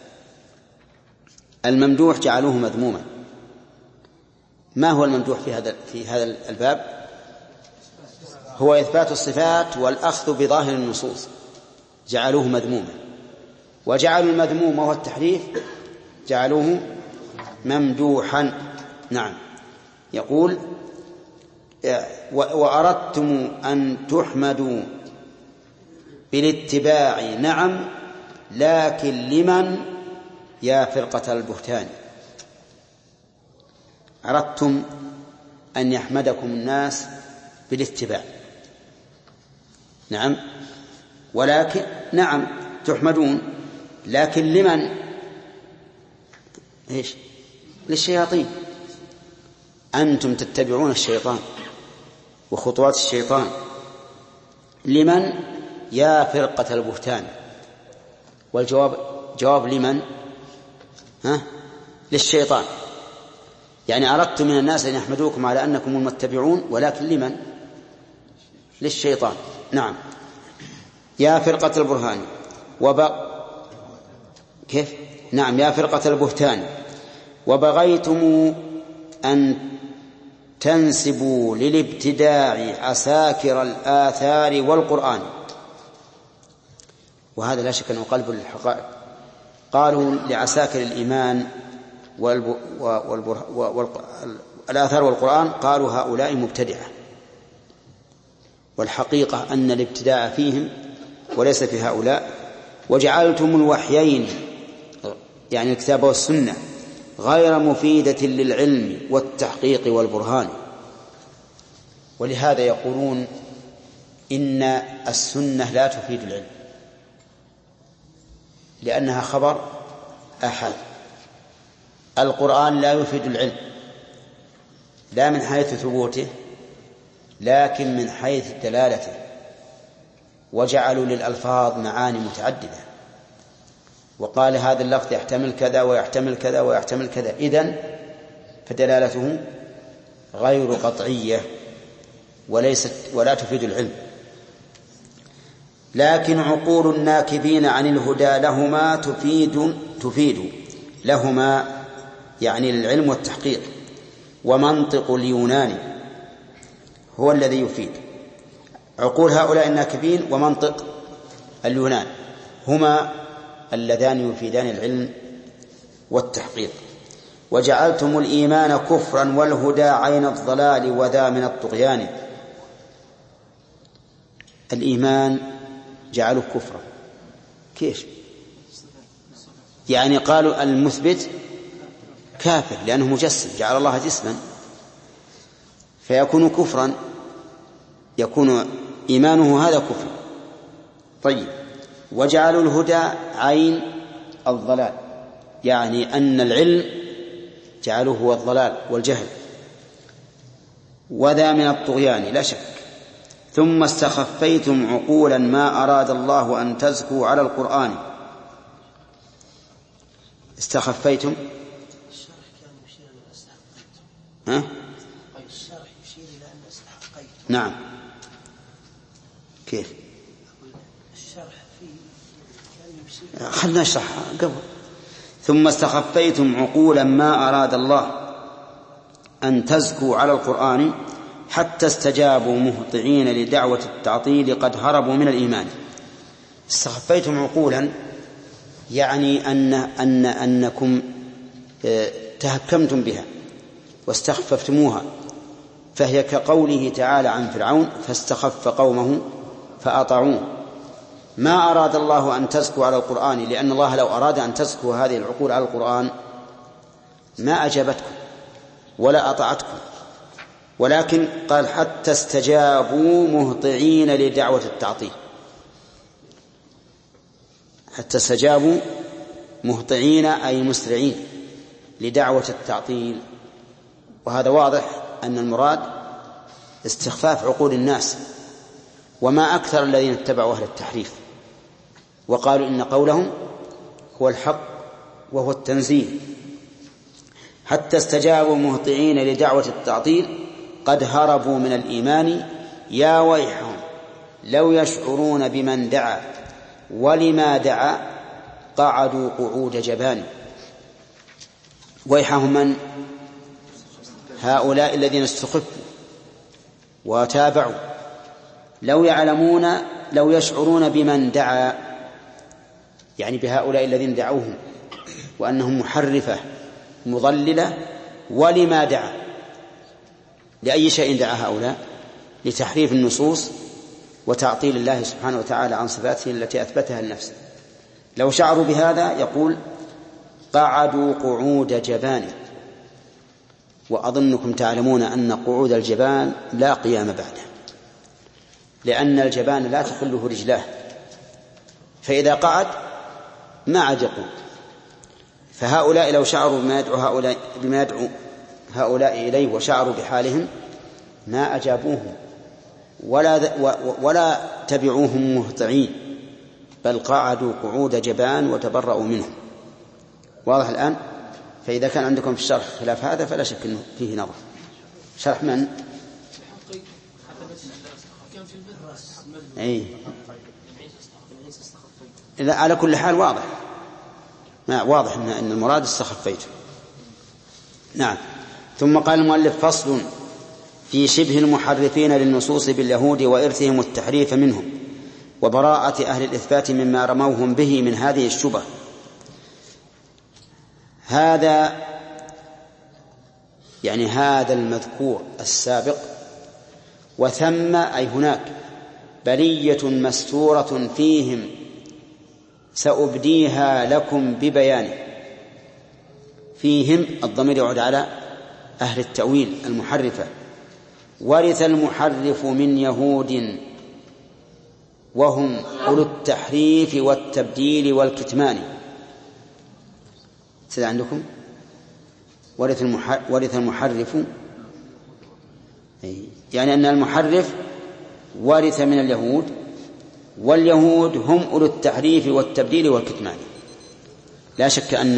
A: الممدوح جعلوه مذموما. ما هو الممدوح في هذا في هذا الباب؟ هو إثبات الصفات والأخذ بظاهر النصوص، جعلوه مذموما، وجعلوا المذموم وهو التحريف جعلوه ممدوحا. نعم. يقول وأردتم أن تحمدوا بالاتباع نعم لكن لمن يا فرقة البهتان. أردتم أن يحمدكم الناس بالاتباع، نعم، ولكن نعم تحمدون، لكن لمن؟ إيش؟ للشياطين. أنتم تتبعون الشيطان وخطوات الشيطان. لمن؟ يا فرقة البهتان. والجواب جواب لمن؟ ها؟ للشيطان. يعني أردت من الناس أن يحمدوكم على أنكم المتبعون، ولكن لمن؟ للشيطان. نعم. يا فرقة البرهان وب... كيف؟ نعم يا فرقة البهتان وبغيتم أن تنسبوا للابتداع عساكر الآثار والقرآن. وهذا لا شك أنه قلب للحقائق. قالوا لعساكر الإيمان والب... والبر... والآثار والقرآن، قالوا هؤلاء مبتدعة، والحقيقة أن الابتداع فيهم وليس في هؤلاء. وجعلتم الوحيين يعني الكتاب والسنة غير مفيدة للعلم والتحقيق والبرهان. ولهذا يقولون إن السنة لا تفيد العلم لأنها خبر آحاد. القرآن لا يفيد العلم لا من حيث ثبوته لكن من حيث دلالته، وجعلوا للألفاظ معاني متعددة، وقال هذا اللفظ يحتمل كذا ويحتمل كذا ويحتمل كذا، إذن فدلالته غير قطعية وليست ولا تفيد العلم. لكن عقول الناكبين عن الهدى لهما تفيد تفيد لهما يعني للعلم والتحقيق. ومنطق اليوناني هو الذي يفيد. عقول هؤلاء الناكبين ومنطق اليونان هما اللذان يفيدان العلم والتحقيق. وجعلتم الإيمان كفرا والهدى عين الضلال وذا من الطغيان. الإيمان جعلوا كفرا. كيف؟ يعني قالوا المثبت كافر لأنه مجسم، جعل الله جسما، فيكون كفرا، يكون إيمانه هذا كفر. طيب. وجعلوا الهدى عين الضلال، يعني أن العلم جعلوه هو الضلال والجهل. وذا من الطغيان لا شك. ثم استخفيتم عقولا ما أراد الله أن تزكوا على القرآن. استخفيتم
D: الشرح كان يشير إلى استحقيتم.
A: ها؟
D: الشرح يشير إلى أن استحقيتم.
A: نعم. كيف؟
D: الشرح فيه كان يشير.
A: خلنا نشرح قبل. ثم استخفيتم عقولا ما أراد الله أن تزكوا على القرآن حتى استجابوا مهطعين لدعوة التعطيل قد هربوا من الإيمان. استخفيتم عقولا يعني أن أن أنكم تهكمتم بها واستخففتموها، فهي كقوله تعالى عن فرعون فاستخف قومه فأطاعوه. ما أراد الله أن تزكوا على القرآن، لأن الله لو أراد أن تزكوا هذه العقول على القرآن ما أجابتكم ولا أطاعتكم، ولكن قال حتى استجابوا مهطعين لدعوة التعطيل. حتى استجابوا مهطعين أي مسرعين لدعوة التعطيل. وهذا واضح أن المراد استخفاف عقول الناس، وما أكثر الذين اتبعوا أهل التحريف وقالوا إن قولهم هو الحق وهو التنزيل. حتى استجابوا مهطعين لدعوة التعطيل قد هربوا من الإيمان يا ويحهم لو يشعرون بمن دعا ولما دعا قعدوا قعود جبان. ويحهم من؟ هؤلاء الذين استخفوا وتابعوا لو يعلمون لو يشعرون بمن دعا، يعني بهؤلاء الذين دعوهم وأنهم محرفة مضللة، ولما دعا، لأي شيء دعا هؤلاء؟ لتحريف النصوص وتعطيل الله سبحانه وتعالى عن صفاته التي أثبتها لنفسه. لو شعروا بهذا يقول قعدوا قعود جبان. وأظنكم تعلمون أن قعود الجبان لا قيام بعده، لأن الجبان لا تخله رجلاه، فإذا قعد ما عاد يقوم. فهؤلاء لو شعروا بما يدعو هؤلاء, بما يدعو هؤلاء إليه وشعروا بحالهم ما أجابوهم ولا, ولا تبعوهم مهطعين، بل قعدوا قعود جبان وتبرأوا منهم. واضح الآن؟ فإذا كان عندكم في الشرح خلاف هذا فلا شك أنه فيه نظر. شرح من؟ أي إذا على كل حال واضح ما واضح أن المراد استخفيته. نعم. ثم قال المؤلف فصل في شبه المحرفين للنصوص باليهود وإرثهم التحريف منهم وبراءة أهل الإثبات مما رموهم به من هذه الشبه. هذا يعني هذا المذكور السابق، وثم أي هناك بلية مستورة فيهم سأبديها لكم ببيان. فيهم الضمير يعود على أهل التأويل المحرفة. ورث المحرف من يهود وهم أولو التحريف والتبديل والكتمان. سيد عندكم ورث ورث المحرف، يعني أن المحرف ورث من اليهود، واليهود هم أولو التحريف والتبديل والكتمان. لا شك أن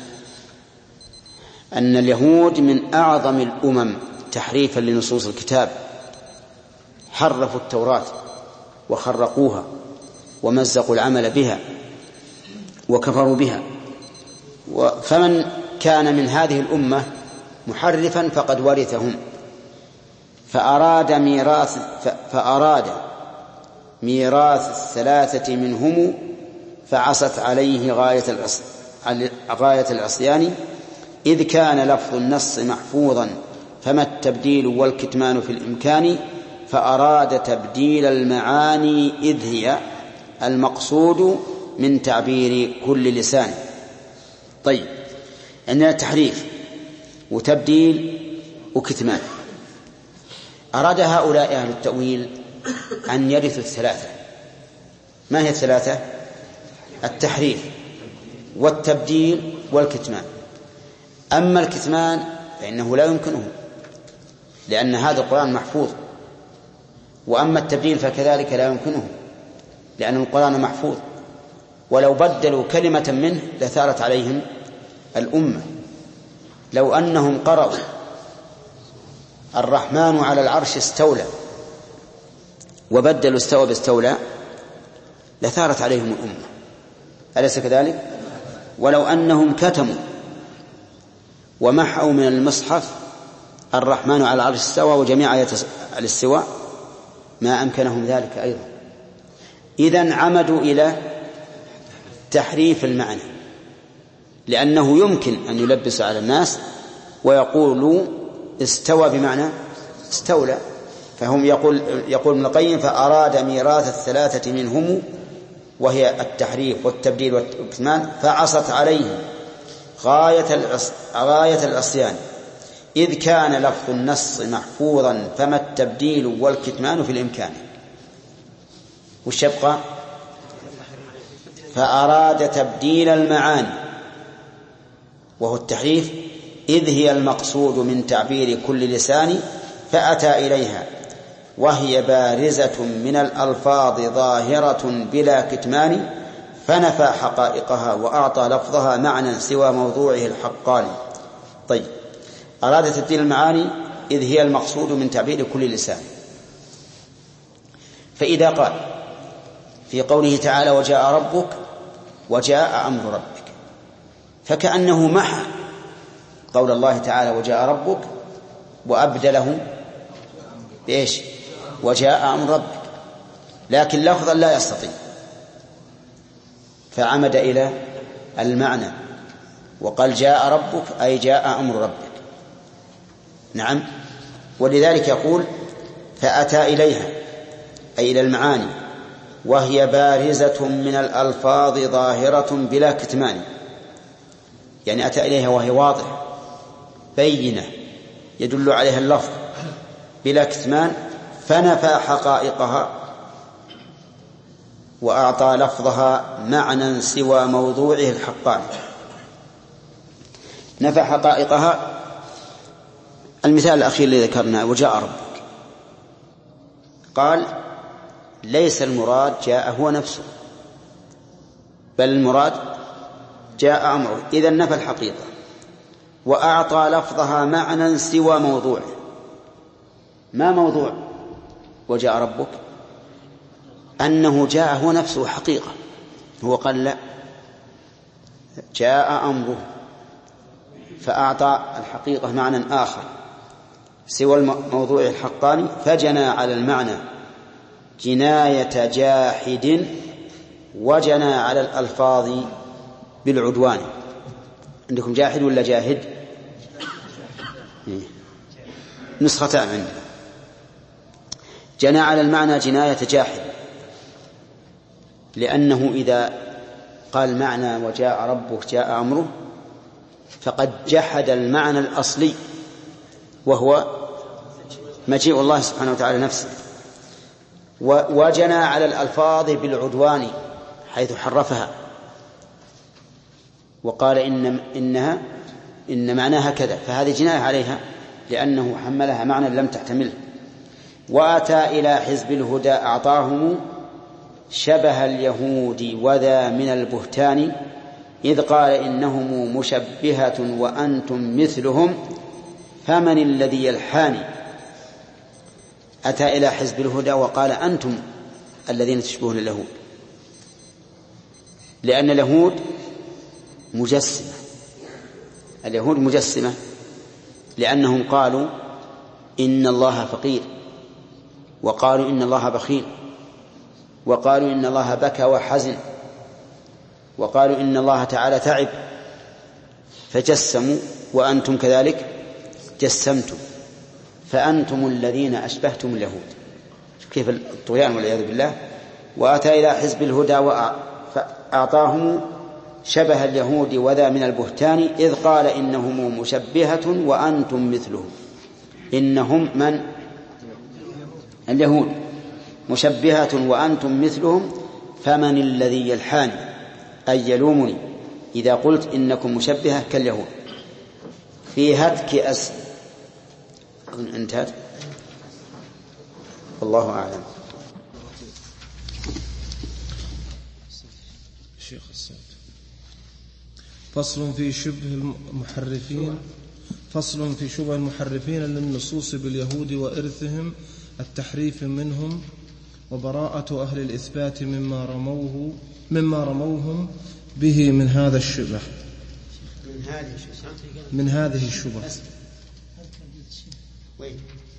A: أن اليهود من أعظم الأمم تحريفا لنصوص الكتاب، حرفوا التوراة وخرقوها ومزقوا العمل بها وكفروا بها. فمن كان من هذه الأمة محرفا فقد ورثهم، فأراد ميراث فأراد ميراث الثلاثة منهم فعصت عليه غاية غاية العصيان، إذ كان لفظ النص محفوظا فما التبديل والكتمان في الإمكان، فأراد تبديل المعاني إذ هي المقصود من تعبير كل لسان. طيب، عندنا تحريف وتبديل وكتمان. أراد هؤلاء أهل التأويل أن يرثوا الثلاثة. ما هي الثلاثة؟ التحريف والتبديل والكتمان. أما الكتمان فإنه لا يمكنه، لأن هذا القرآن محفوظ، وأما التبديل فكذلك لا يمكنه، لأن القرآن محفوظ، ولو بدلوا كلمة منه لثارت عليهم الأمة. لو أنهم قرأوا الرحمن على العرش استولى وبدلوا استوى باستولى لثارت عليهم الأمة، أليس كذلك؟ ولو أنهم كتموا ومحوا من المصحف الرحمن على العرش استوى وجميع آيات الاستواء ما أمكنهم ذلك أيضا. إذن عمدوا إلى تحريف المعنى، لأنه يمكن أن يلبس على الناس ويقولوا استوى بمعنى استولى. فهم يقول يقول ابن القيم فأراد ميراث الثلاثة منهم وهي التحريف والتبديل والكتمان فعصت عليه غاية غاية العصيان، إذ كان لفظ النص محفوظا فما التبديل والكتمان في الإمكان. وش يبقى؟ فأراد تبديل المعاني وهو التحريف، إذ هي المقصود من تعبير كل لسان، فأتى إليها وهي بارزة من الألفاظ ظاهرة بلا كتمان، فنفى حقائقها وأعطى لفظها معنى سوى موضوعه الحقاني. طيب، أراد تبديل المعاني إذ هي المقصود من تعبير كل لسان. فإذا قال في قوله تعالى وجاء ربك وجاء أمر ربك، فكأنه محى قول الله تعالى وجاء ربك وأبدله بإيش؟ وجاء أمر ربك. لكن لفظا لا يستطيع، فعمد إلى المعنى وقال جاء ربك أي جاء أمر ربك. نعم. ولذلك يقول فأتى إليها أي إلى المعاني وهي بارزة من الألفاظ ظاهرة بلا كتمان، يعني أتى إليها وهي واضحة بينة يدل عليها اللفظ بلا كتمان، فنفى حقائقها وأعطى لفظها معنى سوى موضوعه الحقاني. نفى حقائقها. المثال الأخير الذي ذكرنا وجاء ربك، قال ليس المراد جاء هو نفسه، بل المراد جاء أمره، إذن نفى الحقيقة وأعطى لفظها معنى سوى موضوعه. ما موضوع وجاء ربك؟ أنه جاء هو نفسه حقيقة. هو قال لا، جاء أمره، فأعطى الحقيقة معنى آخر سوى الموضوع الحقاني، فجنى على المعنى جناية جاحد وجنى على الألفاظ بالعدوان. عندكم جاحد ولا جاهد؟ نسختان عندنا. جنى على المعنى جناية جاحد، لأنه إذا قال معنى وجاء ربك جاء أمره فقد جحد المعنى الأصلي وهو مجيء الله سبحانه وتعالى نفسه، وجنى على الألفاظ بالعدوان حيث حرفها وقال إن إنها إن معناها كذا، فهذه جناية عليها لأنه حملها معنى لم تحتمله. وأتى إلى حزب الهدى أعطاهم شبه اليهود وذا من البهتان، إذ قال إنهم مشبهة وأنتم مثلهم فمن الذي يلحاني. أتى إلى حزب الهدى وقال أنتم الذين تشبهون اليهود، لأن اليهود مجسمة، اليهود مجسمة لأنهم قالوا إن الله فقير، وقالوا إن الله بخيل، وقالوا إن الله بكى وحزن، وقالوا إن الله تعالى تعب، فجسموا. وأنتم كذلك جسمتم، فأنتم الذين أشبهتم اليهود. كيف الطغيان والعياذ بالله. وأتى إلى حزب الهدى وأعطاهم شبه اليهود وذا من البهتان، إذ قال إنهم مشبهة وأنتم مثلهم. إنهم من؟ اليهود مشبهة وأنتم مثلهم فمن الذي يلحاني أي يلومني إذا قلت إنكم مشبهة كاليهود. في هتك أس انتهت، والله أعلم.
E: شيخ السعد. فصل في شبه المحرفين فصل في شبه المحرفين للنصوص باليهود وإرثهم التحريف منهم وبراءة أهل الإثبات مما رموه مما رموهم به من هذا الشبه
A: من هذه
E: من هذه الشبه.
A: وين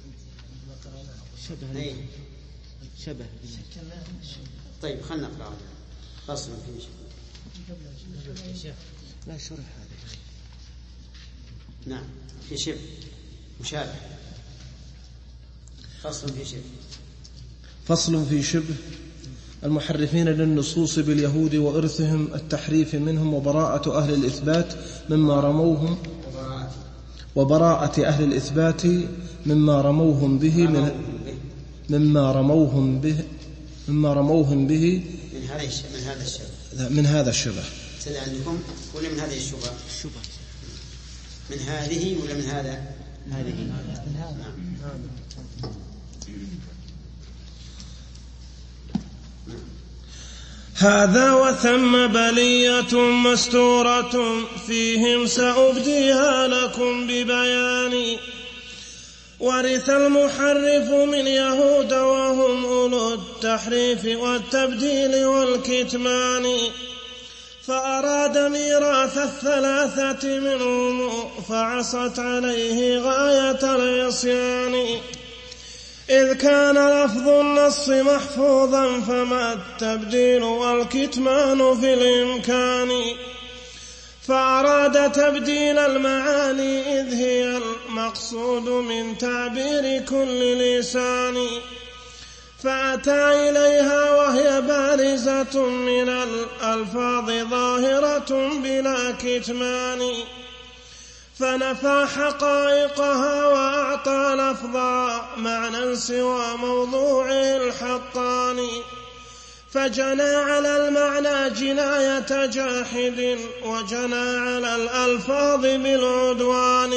B: شبه شبه
A: طيب خلنا نقرأ. فصل في شبه
B: لا شرح هذا.
A: نعم في شبه مشابه. فصل في شبه
E: فصل في شبه المحرفين للنصوص باليهود وإرثهم التحريف منهم وبراءة أهل الإثبات مما رموهم وبراءة أهل الإثبات مما رموهم به من مما رموهم به مما رموهم به
A: من هذا من هذا الشبه
E: من هذا الشبه.
A: سأل عندكم ولا من هذه الشبهة؟
B: الشبهة
A: من هذه ولا من هذا؟
B: هذه
A: من هذا.
C: هذا وثم بلية مستورة فيهم سأبديها لكم ببيان. ورث المحرف من يهود وهم أولو التحريف والتبديل والكتمان، فأراد ميراث الثلاثة منهم فعصت عليه غاية العصيان. إذ كان لفظ النص محفوظا فما التبديل والكتمان في الإمكان فأراد تبديل المعاني إذ هي المقصود من تعبير كل لسان فأتى إليها وهي بارزة من الألفاظ ظاهرة بلا كتمان فنفى حقائقها وأعطى لفظا معنى سوى موضوعه الحطان فجنى على المعنى جناية جاحد وجنى على الألفاظ بالعدوان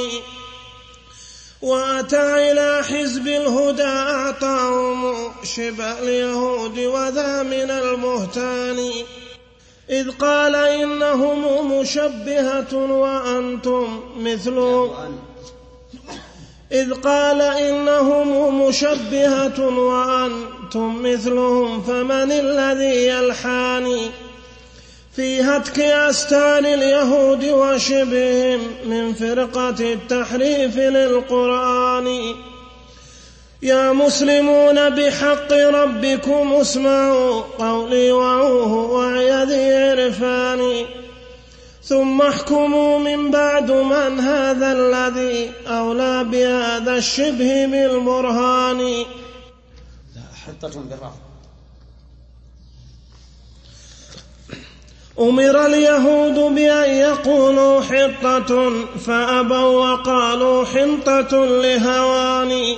C: وأتى إلى حزب الهدى أعطاهم شبه اليهود وذا من البهتان إذ قال إنهم مشبهة وأنتم مثلهم إذ قال إنهم مشبهة وأنتم مثلهم فمن الذي يلحاني في هتك أستار اليهود وشبههم من فرقة التحريف للقرآن يا مسلمون بحق ربكم اسمعوا قولي وعوه وعي ذي عرفان ثم احكموا من بعد من هذا الذي أولى بهذا الشبه بالبرهان
A: حطة بالرفض.
C: أمر اليهود بأن يقولوا حطة فأبوا وقالوا حنطة لهوان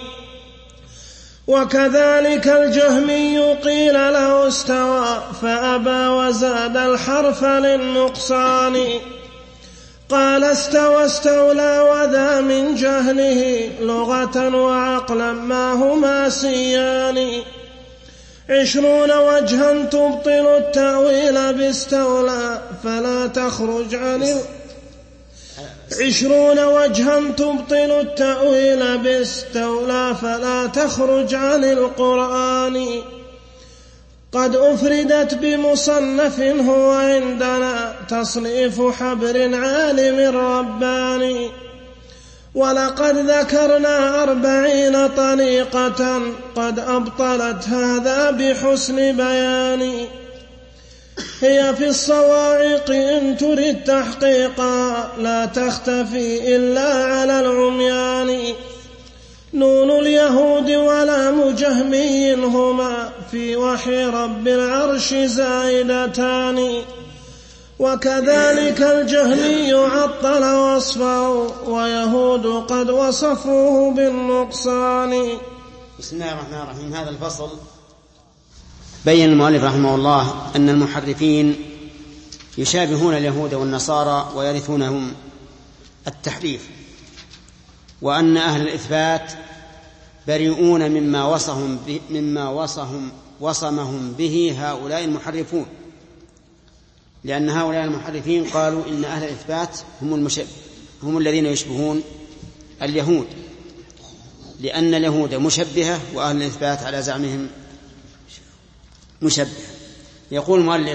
C: وكذلك الجهمي قيل له استوى فأبى وزاد الحرف للنقصان قال استوى استولى وذا من جهله لغة وعقلا ما هما سيان عشرون وجها تبطل التأويل باستولى فلا تخرج عن ال... عشرون وجها تبطل التأويل باستولى فلا تخرج عن القرآن قد أفردت بمصنف هو عندنا تصنيف حبر عالم رباني ولقد ذكرنا أربعين طريقة قد أبطلت هذا بحسن بيان هي في الصواعق إن تريد تحقيقا لا تختفي إلا على العميان نون اليهود ولا مجهمي هما في وحي رب العرش زائدتان وكذلك الجهمي عطل وصفه ويهود قد وصفوه بالنقصان.
A: بسم الله الرحمن الرحيم. هذا الفصل بين المؤلف رحمه الله أن المحرفين يشابهون اليهود والنصارى ويرثونهم التحريف وأن أهل الإثبات بريئون مما وصهم مما وصهم وصمهم به هؤلاء المحرفون لأن هؤلاء المحرفين قالوا إن أهل الإثبات هم المشبه هم الذين يشبهون اليهود لأن اليهود مشبهة وأهل الإثبات على زعمهم مشبه. يقول المؤلف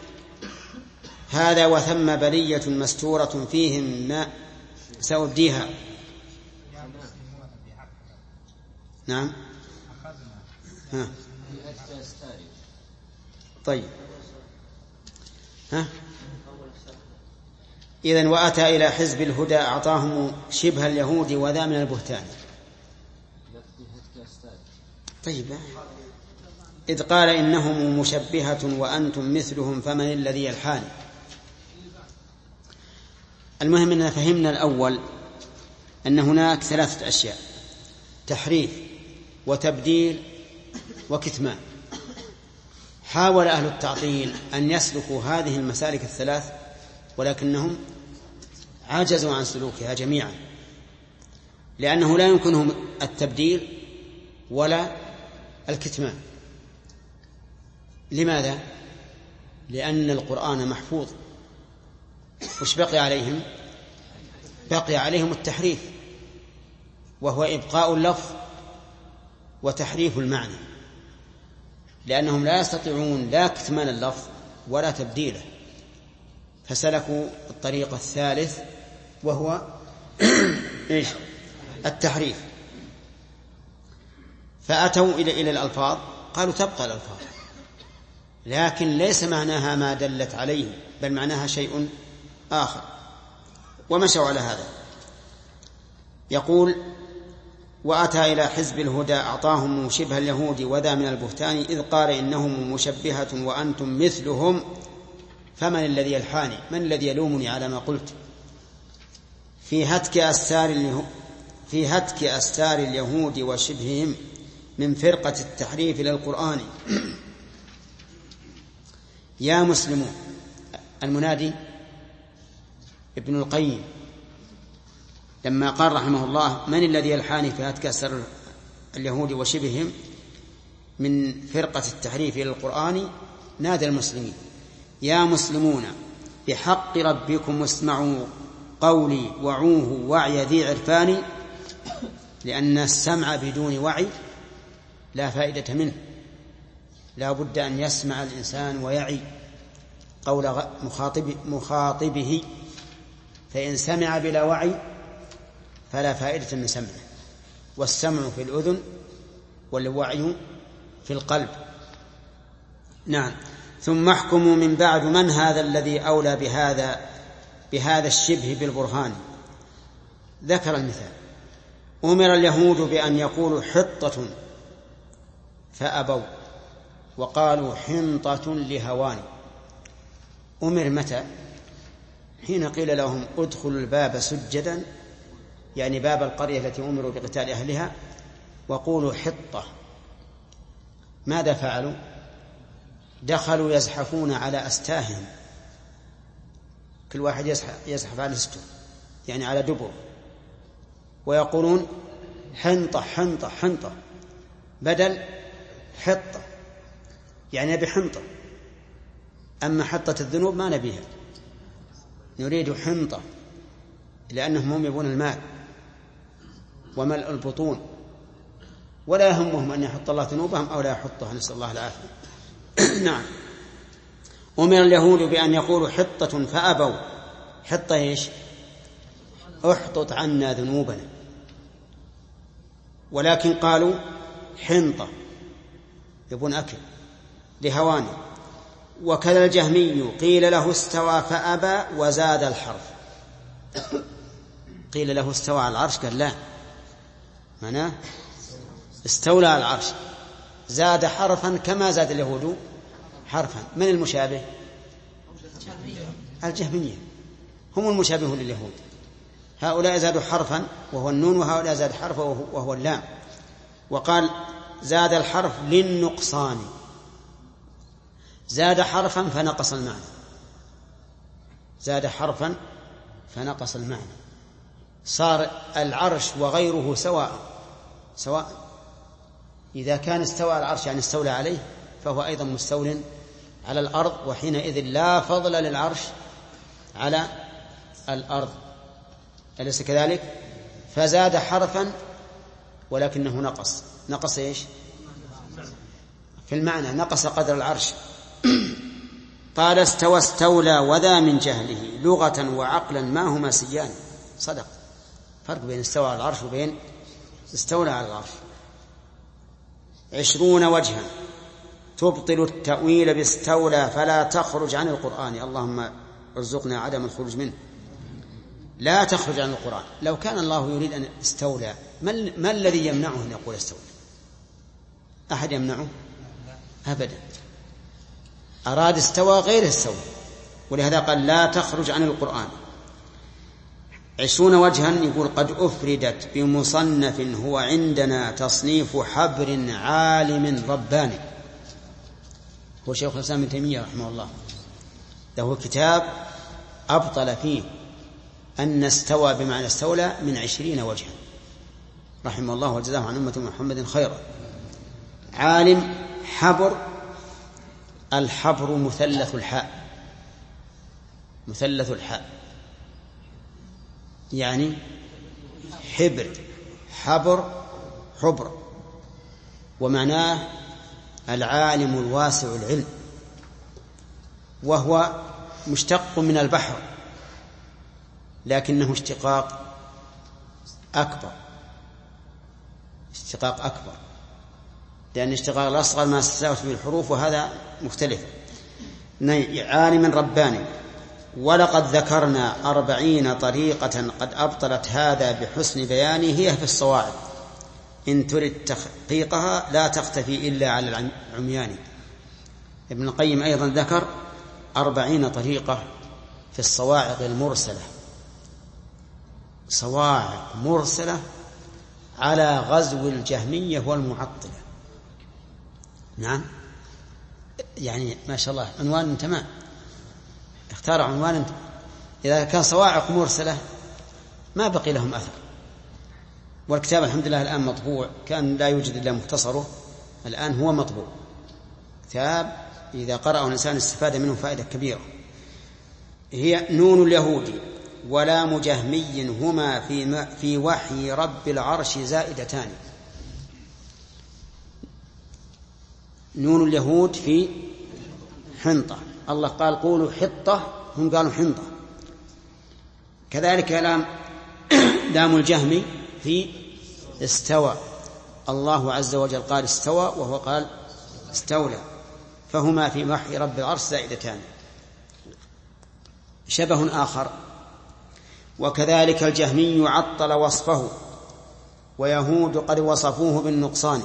A: هذا وثم بلية مستورة فيهم ما سأبديها. نعم ها. طيب ها إذن وأتى إلى حزب الهدى أعطاهم شبه اليهود وذا من البهتان. طيب إذ قال إنهم مشبهة وأنتم مثلهم فمن الذي يلحان. المهم أننا فهمنا الأول أن هناك ثلاثة أشياء تحريف وتبديل وكتمان. حاول أهل التعطيل أن يسلكوا هذه المسالك الثلاث ولكنهم عجزوا عن سلوكها جميعا لأنه لا يمكنهم التبديل ولا الكتمان. لماذا؟ لأن القرآن محفوظ وش بقي عليهم؟ بقي عليهم التحريف وهو إبقاء اللفظ وتحريف المعنى لأنهم لا يستطيعون لا كتمان اللفظ ولا تبديله فسلكوا الطريق الثالث وهو إيش؟ التحريف. فأتوا إلى إلى الألفاظ قالوا تبقى الألفاظ، لكن ليس معناها ما دلت عليه، بل معناها شيء آخر، ومشوا على هذا. يقول: وأتى إلى حزب الهدى أعطاهم شبه اليهود وذا من البهتان، إذ قال إنهم مشبهة وأنتم مثلهم، فمن الذي يلحاني؟ من الذي يلومني على ما قلت؟ في هتك أستار في هتك أستار اليهود وشبههم من فرقة التحريف للقرآن. يا مسلمون، المنادي ابن القيم لما قال رحمه الله: من الذي يلحاني في هتك أستار اليهود وشبههم من فرقة التحريف للقرآن، نادى المسلمين: يا مسلمون بحق ربكم اسمعوا قولي وعوه وعي ذي عرفان، لأن السمع بدون وعي لا فائدة منه، لا بد أن يسمع الإنسان ويعي قول مخاطب مخاطبه، فإن سمع بلا وعي فلا فائدة من سمعه، والسمع في الأذن والوعي في القلب. نعم. ثم احكموا من بعد من هذا الذي أولى بهذا بهذا الشبه بالبرهان. ذكر المثال: أمر اليهود بأن يقولوا حطة فأبوا وقالوا حنطة لهوان. أمر متى؟ حين قيل لهم ادخلوا الباب سجدا، يعني باب القرية التي أمروا بقتال أهلها، وقولوا حطة. ماذا فعلوا؟ دخلوا يزحفون على أستاههم، كل واحد يزحف على أسته، يعني على دبر، ويقولون حنطة حنطة حنطة بدل حطة، يعني بحنطة. أما حطة الذنوب ما نبيها، نريد حنطة، لأنهم هم يبون المال وملء البطون، ولا يهمهم أن يحط الله ذنوبهم أو لا يحطها، نسأل الله العافية. نعم. أمر اليهود بأن يقولوا حطة فأبوا. حطة إيش؟ احطط عنا ذنوبنا، ولكن قالوا حنطة، يبون أكل لهواني. وكذا الجهمي قيل له استوى فأبى وزاد الحرف. قيل له استوى على العرش، قال لا، معناه استولى على العرش، زاد حرفا كما زاد اليهود حرفا. من المشابه؟ الجهمية، هم المشابهون لليهود. هؤلاء زادوا حرفا وهو النون، وهؤلاء زاد حرفا وهو اللام. وقال زاد الحرف للنقصان، زاد حرفا فنقص المعنى، زاد حرفا فنقص المعنى، صار العرش وغيره سواء سواء. إذا كان استوى على العرش يعني استولى عليه، فهو أيضا مستول على الأرض، وحينئذ لا فضل للعرش على الأرض، أليس كذلك؟ فزاد حرفا ولكنه نقص. نقص إيش؟ في المعنى، نقص قدر العرش. قال استوى استولى وذا من جهله لغة وعقلا ما هما سيان. صدق، فرق بين استوى على العرش وبين استولى على العرش. عشرون وجها تبطل التأويل باستولى فلا تخرج عن القرآن. اللهم ارزقنا عدم الخروج منه. لا تخرج عن القرآن. لو كان الله يريد أن استولى، ما الذي يمنعه أن يقول استولى؟ أحد يمنعه؟ أبدا. أراد استوى غير استوى، ولهذا قال لا تخرج عن القرآن. عشرون وجها يقول قد أفردت بمصنف هو عندنا تصنيف حبر عالم رباني. هو شيخ الإسلام ابن تيمية رحمه الله، له كتاب أبطل فيه أن استوى بمعنى استولى من عشرين وجها، رحمه الله وجزاه عن أمة محمد خيرا. عالم حبر، الحبر مثلث الحاء، مثلث الحاء يعني حبر، حبر حبر، ومعناه العالم الواسع العلم، وهو مشتق من البحر لكنه اشتقاق أكبر، اشتقاق أكبر. لأن اشتغال الأصغر ما تساوت به الحروف، وهذا مختلف. عالم رباني. ولقد ذكرنا أربعين طريقة قد أبطلت هذا بحسن بيانه، هي في الصواعق، إن ترد تحقيقها لا تختفي إلا على العميان. ابن القيم أيضا ذكر أربعين طريقة في الصواعق المرسلة، صواعق مرسلة على غزو الجهمية والمعطلة. نعم، يعني ما شاء الله عنوان تمام، اختار عنوان. إذا كان صواعق مرسلة ما بقي لهم أثر. والكتاب الحمد لله الآن مطبوع، كان لا يوجد إلا مختصره، الآن هو مطبوع كتاب إذا قرأه الإنسان استفاد منه فائدة كبيرة. هي نون اليهود ولام جهمي هما في, في وحي رب العرش زائدتان. نون اليهود في حنطة، الله قال قولوا حطة، هم قالوا حنطة. كذلك لام لام الجهمي في استوى، الله عز وجل قال استوى وهو قال استولى، فهما في وحي رب العرش زائدتان. شبه آخر. وكذلك الجهمي عطل وصفه، ويهود قد وصفوه بالنقصان.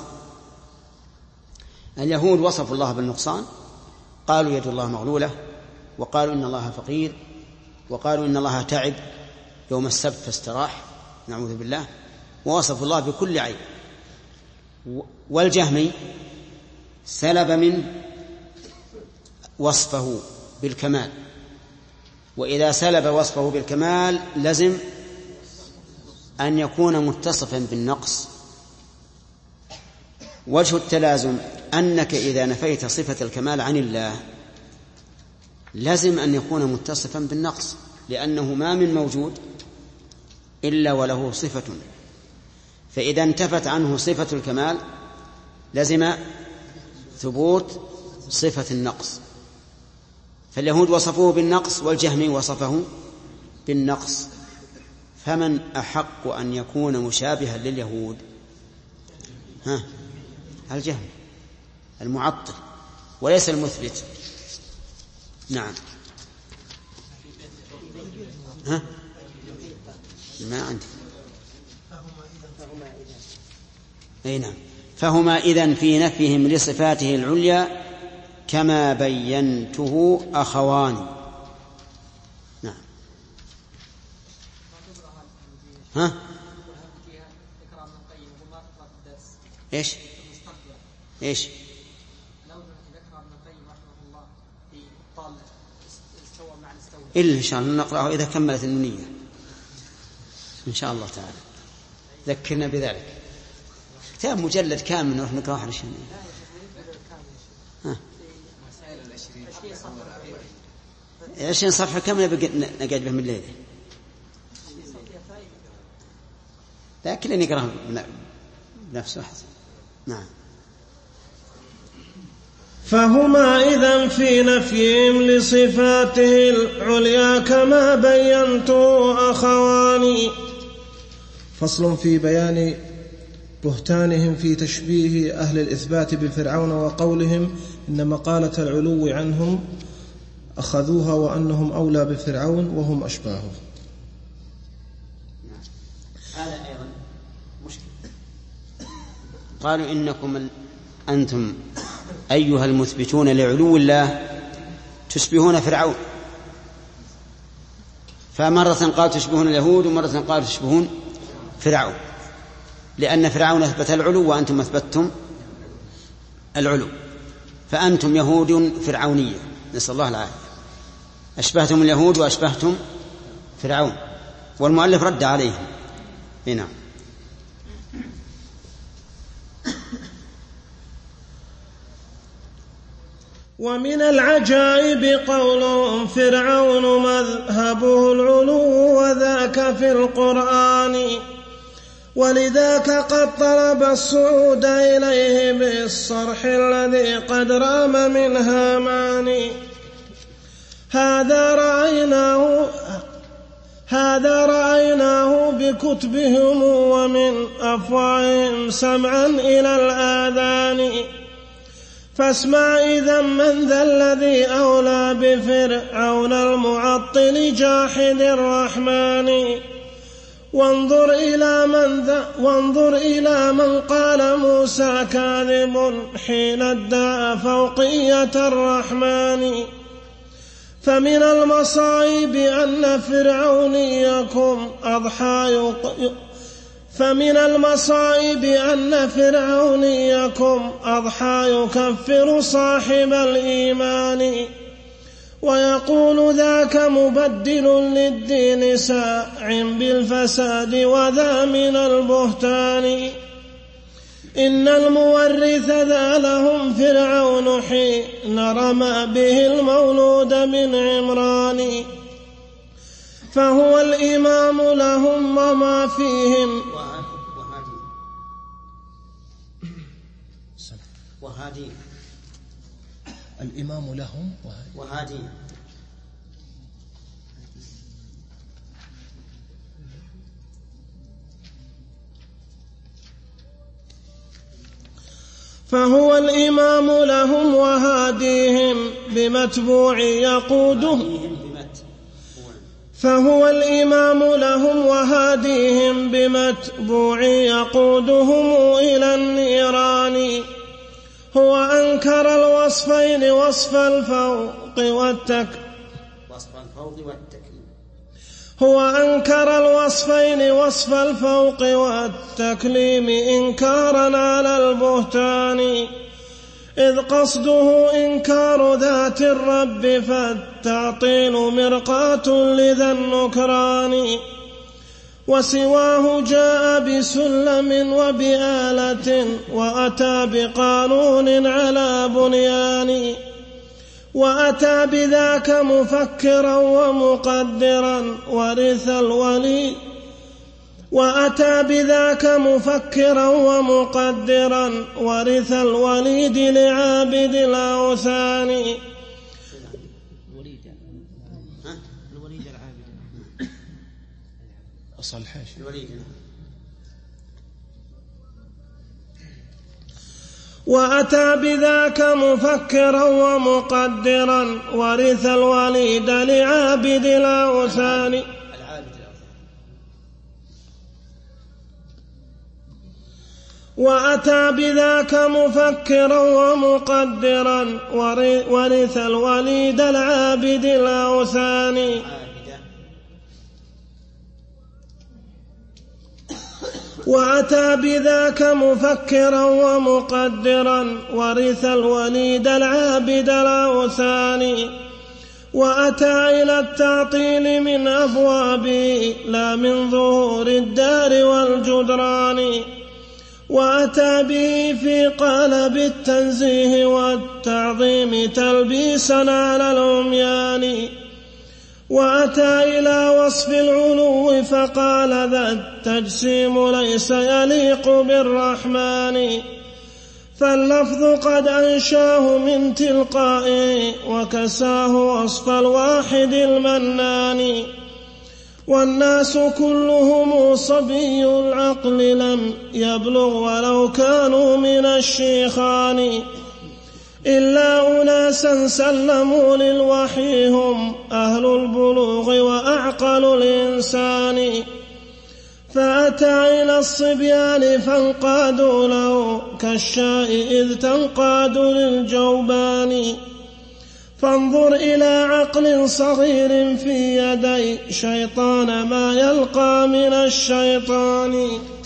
A: اليهود وصفوا الله بالنقصان، قالوا يد الله مغلولة، وقالوا إن الله فقير، وقالوا إن الله تعب يوم السبت فاستراح، نعوذ بالله، ووصفوا الله بكل عيب. والجهمي سلب من وصفه بالكمال، وإذا سلب وصفه بالكمال لزم أن يكون متصفا بالنقص. وجه التلازم أنك إذا نفيت صفة الكمال عن الله لازم أن يكون متصفا بالنقص، لأنه ما من موجود إلا وله صفة، فإذا انتفت عنه صفة الكمال لازم ثبوت صفة النقص. فاليهود وصفوه بالنقص والجهمي وصفه بالنقص، فمن أحق أن يكون مشابها لليهود؟ ها، الجهمي المعطل وليس المثبت. نعم. ها؟ ما عندي. أي نعم. فهما إذن في نفيهم لصفاته العليا كما بينته أخوان. نعم. ها؟ إيش؟ إيش؟ إلا إن شاء الله نقرأه إذا كملت النية إن شاء الله تعالى. ذكرنا بذلك. كتاب مجلد كامل نروح نقرأه عشان ها عشرين صفحة كاملة نقعد به من الليل، لكن نقرأه بنفسه أحسن. نعم.
C: فهما إذن في نفيهم لصفاته العليا كما بينته أخواني.
E: فصل في بيان بهتانهم في تشبيه أهل الإثبات بفرعون وقولهم إن مقالة العلو عنهم أخذوها وأنهم أولى بفرعون وهم أشباهه.
A: هذا أيضا مشكلة. قالوا إنكم أنتم أيها المثبتون لعلو الله تشبهون فرعون، فمرة قال تشبهون اليهود ومرة قال تشبهون فرعون، لأن فرعون أثبت العلو وأنتم أثبتتم العلو، فأنتم يهود فرعونية، نسأل الله العافية، أشبهتم اليهود وأشبهتم فرعون. والمؤلف رد عليهم. هنا
C: ومن العجائب قول فرعون مذهبه العلو وذاك في القرآن، ولذاك قد طلب الصعود إليه بالصرح الذي قد رام من هامان. هذا رأيناه هذا رأيناه بكتبهم ومن أفواههم سمعا إلى الآذان. فاسمع إذا من ذا الذي أولى بفرعون المعطل جاحد الرحمن. وانظر إلى من ذا وانظر إلى من قال موسى كاذب حين ادعى فوقية الرحمن. فمن المصائب أن فرعونيكم أضحى فمن المصائب أن فرعونيكم أضحى يكفر صاحب الإيمان، ويقول ذاك مبدل للدين ساع بالفساد وذا من البهتان. إن المورث ذا لهم فرعون حين رمى به المولود من عمران. فهو الإمام لهم وما فيهم
A: وهادين.
E: الإمام لهم
A: وهادين.
C: فهو الإمام لهم وهاديهم بمتبوع يقودهم فهو الإمام لهم وهاديهم بمتبوع يقودهم إلى النيران. هو أنكر الوصفين وصف الفوق والتك
A: وصف الفوق والتكليم
C: هو أنكر الوصفين وصف الفوق والتكليم إنكارا على البهتان. إذ قصده إنكار ذات الرب فالتعطيل مرقاة لذا النكران. وسواه جاء بسلم وبآلة وأتى بقانون على بنيان. وأتى بذاك مفكرا ومقدرا ورث الولي وأتى بذاك مفكرا ومقدرا ورث الوليد لعابد الأوثان.
D: الوليد الوليد العابد
E: أصل حاشي
A: الوليد.
C: وأتى بذاك مفكرا ومقدرا ورث الوليد لعابد الأوثان. وأتى بذاك مفكرا ومقدرا ورث الوليد العابد الأوثان. وأتى بذاك مفكرا ومقدرا ورث الوليد العابد الأوثان. وأتى إلى التعطيل من أبوابه لا من ظهور الدار والجدران. وأتى به في قالب التنزيه والتعظيم تلبيسا على العميان. وأتى إلى وصف العلو فقال ذا التجسيم ليس يليق بالرحمن. فاللفظ قد أنشاه من تلقائه وكساه وصف الواحد المنان. والناس كلهم صبي العقل لم يبلغ ولو كانوا من الشيخان. إلا أناسا سلموا للوحي هم أهل البلوغ وأعقل الإنسان. فأتى إلى الصبيان فانقادوا له كالشاء إذ تنقاد للجوبان. فانظر إلى عقل صغير في يدي شيطان ما يلقى من الشيطان.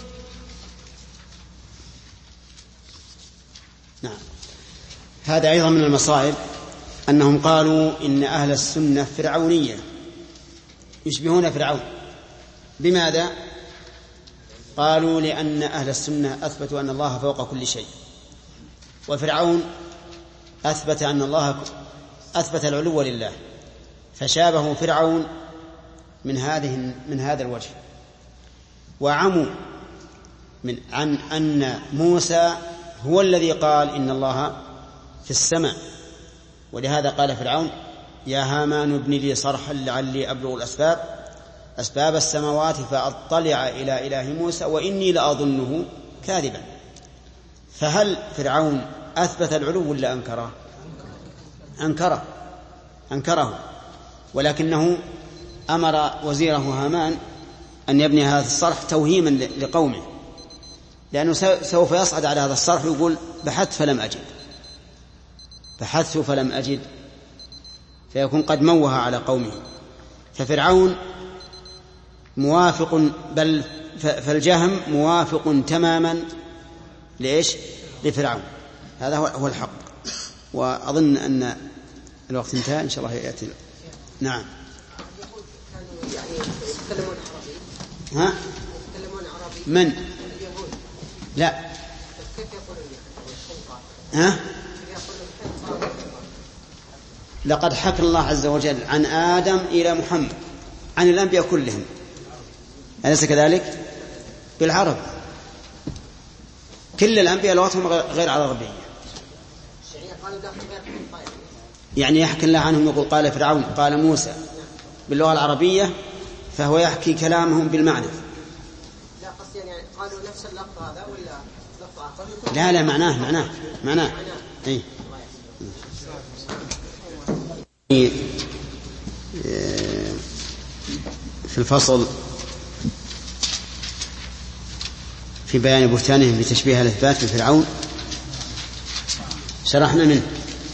A: نعم. هذا أيضا من المصائب أنهم قالوا إن أهل السنة فرعونية يشبهون فرعون. بماذا؟ قالوا لأن أهل السنة أثبتوا أن الله فوق كل شيء، وفرعون أثبت أن الله أثبت العلو لله، فشابهوا فرعون من هذه من هذا الوجه. وعموا من عن أن موسى هو الذي قال إن الله في السماء، ولهذا قال فرعون يا هامان ابن لي صرحا لعلي أبلغ الأسباب أسباب السماوات فأطلع إلى إله موسى وإني لأظنه كاذبا. فهل فرعون أثبت العلو ولا أنكره؟ أنكره أنكره ولكنه أمر وزيره هامان أن يبني هذا الصرح توهيما لقومه، لأنه سوف يصعد على هذا الصرح ويقول بحثت فلم أجد، بحثت فلم أجد، فيكون قد موه على قومه. ففرعون موافق، بل فالجهم موافق تماما لإيش؟ لفرعون. هذا هو الحق. وأظن أن الوقت انتهى، إن شاء الله يأتي. نعم.
F: يعني يتكلمون عربي.
A: ها؟
F: يتكلمون عربي.
A: من؟
F: اليهود.
A: لا.
F: كيف يقولون
A: ها؟ لقد حكى الله عز وجل عن آدم إلى محمد عن الأنبياء كلهم، أليس كذلك؟ بالعرب. كل الأنبياء لغتهم غير عربية. يعني يحكي الله عنهم، يقول قال فرعون قال موسى باللغة العربية، فهو يحكي كلامهم بالمعنى.
F: لا قصدي يعني قالوا نفس اللفظ هذا ولا لفظ آخر؟
A: لا لا معناه معناه معناه أي. في الفصل في بيان بهتانهم بتشبيه الإثبات في فرعون شرحنا منه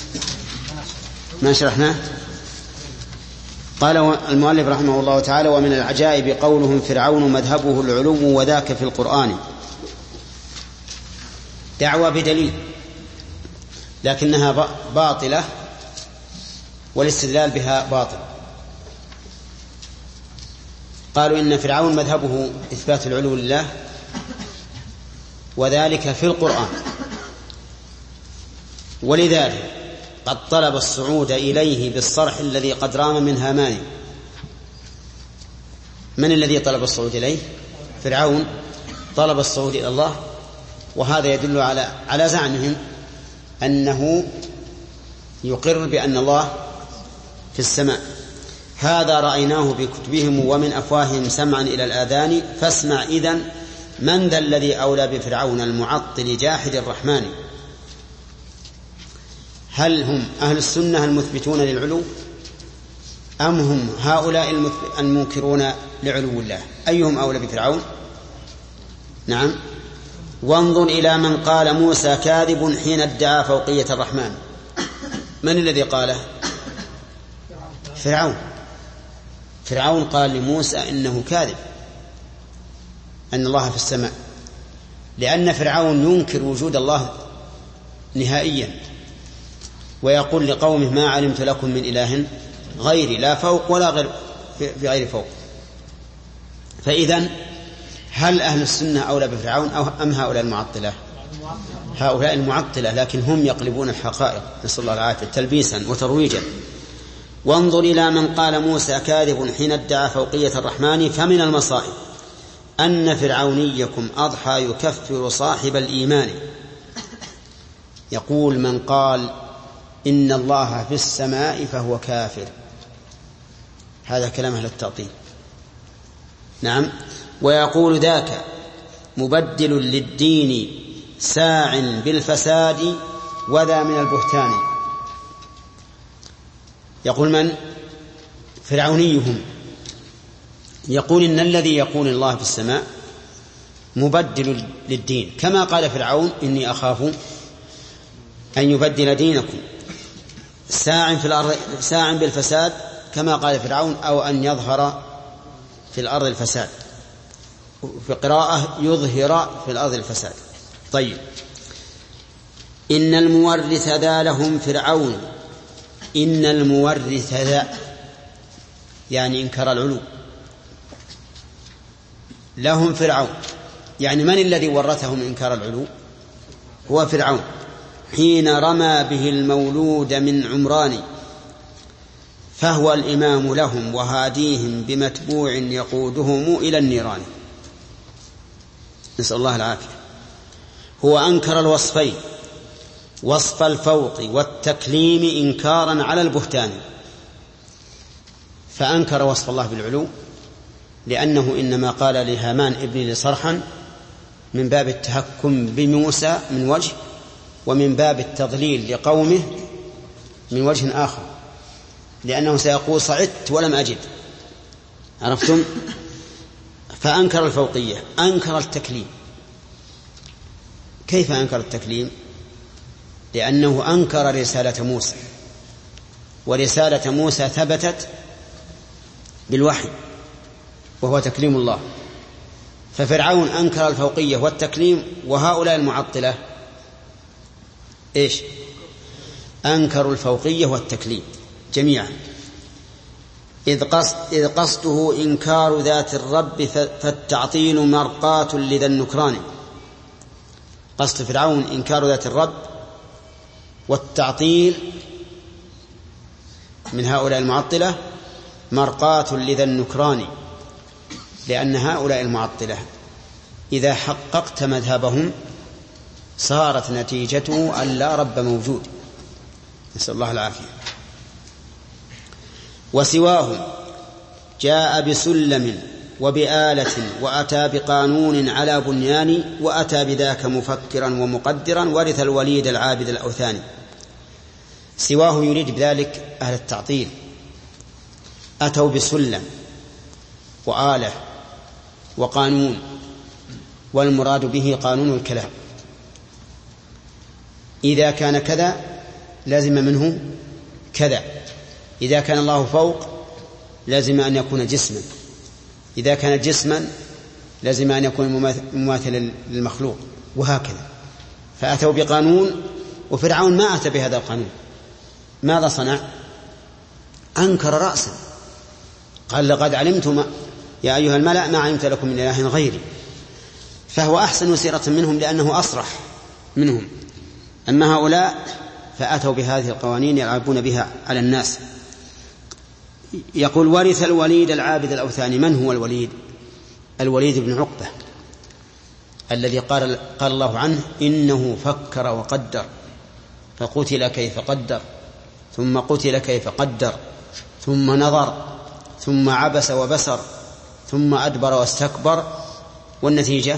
A: ما شرحناه. قال المؤلف رحمه الله تعالى: ومن العجائب قولهم فرعون مذهبه العلو وذاك في القرآن. دعوة بدليل لكنها باطلة والاستدلال بها باطل. قالوا إن فرعون مذهبه إثبات العلو لله وذلك في القرآن، ولذلك قد طلب الصعود إليه بالصرح الذي قد رام من هامان. من الذي طلب الصعود إليه؟ فرعون طلب الصعود إلى الله، وهذا يدل على على زعمهم أنه يقر بأن الله في السماء. هذا رأيناه بكتبهم ومن أفواههم سمعا إلى الآذان، فاسمع إذن من ذا الذي أولى بفرعون المعطل جاحد الرحمن. هل هم أهل السنة المثبتون للعلو أم هم هؤلاء المنكرون لعلو الله؟ أيهم أولى بفرعون؟ نعم. وانظر إلى من قال موسى كاذب حين ادعى فوقية الرحمن. من الذي قاله؟ فرعون. فرعون قال لموسى إنه كاذب أن الله في السماء، لأن فرعون ينكر وجود الله نهائيا ويقول لقومه ما علمت لكم من إله غيري، لا فوق ولا غير في غير فوق. فإذن هل أهل السنة أولى بفرعون أو أم هؤلاء المعطلة؟ هؤلاء المعطلة، لكن هم يقلبون الحقائق، نسأل الله العافية، تلبيسا وترويجا. وانظر إلى من قال موسى كاذب حين ادعى فوقية الرحمن. فمن المصائب أن فرعونيكم أضحى يكفر صاحب الإيمان. يقول من قال إن الله في السماء فهو كافر، هذا كلام أهل التعطيل. نعم. ويقول ذاك مبدل للدين ساع بالفساد وذا من البهتان. يقول من؟ فرعونيهم يقول إن الذي يقول الله في السماء مبدل للدين، كما قال فرعون إني أخاف أن يبدل دينكم. ساع في الأرض ساع بالفساد كما قال فرعون، أو أن يظهر في الأرض الفساد، في قراءة يظهر في الأرض الفساد. طيب، إن المورث ذا لهم فرعون. إن المورث ذا يعني إنكر العلو، لهم فرعون، يعني من الذي ورثهم إنكار العلو؟ هو فرعون حين رمى به المولود من عمران، فهو الإمام لهم وهاديهم بمتبوع يقودهم إلى النيران. نسأل الله العافية. هو أنكر الوصفين، وصف الفوق والتكليم إنكارا على البهتان، فأنكر وصف الله بالعلو لأنه إنما قال لهامان ابن لي صرحا من باب التهكم بموسى من وجه، ومن باب التضليل لقومه من وجه آخر، لأنه سيقول صعدت ولم أجد. عرفتم؟ فأنكر الفوقية، أنكر التكليم. كيف أنكر التكليم؟ لأنه أنكر رسالة موسى، ورسالة موسى ثبتت بالوحي وهو تكليم الله. ففرعون أنكر الفوقية والتكليم، وهؤلاء المعطلة إيش؟ أنكروا الفوقية والتكليم جميعا، إذ قصد إذ قصده إنكار ذات الرب فالتعطيل مرقاة لذا النكران. قصد فرعون إنكار ذات الرب، والتعطيل من هؤلاء المعطلة مرقاة لذا النكران، لأن هؤلاء المعطلة إذا حققت مذهبهم صارت نتيجته أن لا رب موجود، نسأل الله العافية. وسواهم جاء بسلم وبآلة وأتى بقانون على بنيان، وأتى بذاك مفكرا ومقدرا ورث الوليد العابد الأوثاني. سواه يريد بذلك أهل التعطيل، أتوا بسلم وآلة وقانون، والمراد به قانون الكلام. إذا كان كذا لازم منه كذا، إذا كان الله فوق لازم أن يكون جسما، إذا كان جسما لازم أن يكون مماثلا للمخلوق، وهكذا. فأتوا بقانون، وفرعون ما أتى بهذا القانون. ماذا صنع؟ أنكر رأسا، قال لقد علمتم يا أيها الملأ ما علمت لكم من إله غيري. فهو أحسن سيرة منهم لأنه أصرح منهم. أما هؤلاء فأتوا بهذه القوانين يلعبون بها على الناس. يقول ورث الوليد العابد الأوثاني. من هو الوليد؟ الوليد بن عقبة الذي قال, قال الله عنه إنه فكر وقدر فقتل كيف قدر ثم قتل كيف قدر ثم نظر ثم عبس وبسر ثم أدبر واستكبر، والنتيجة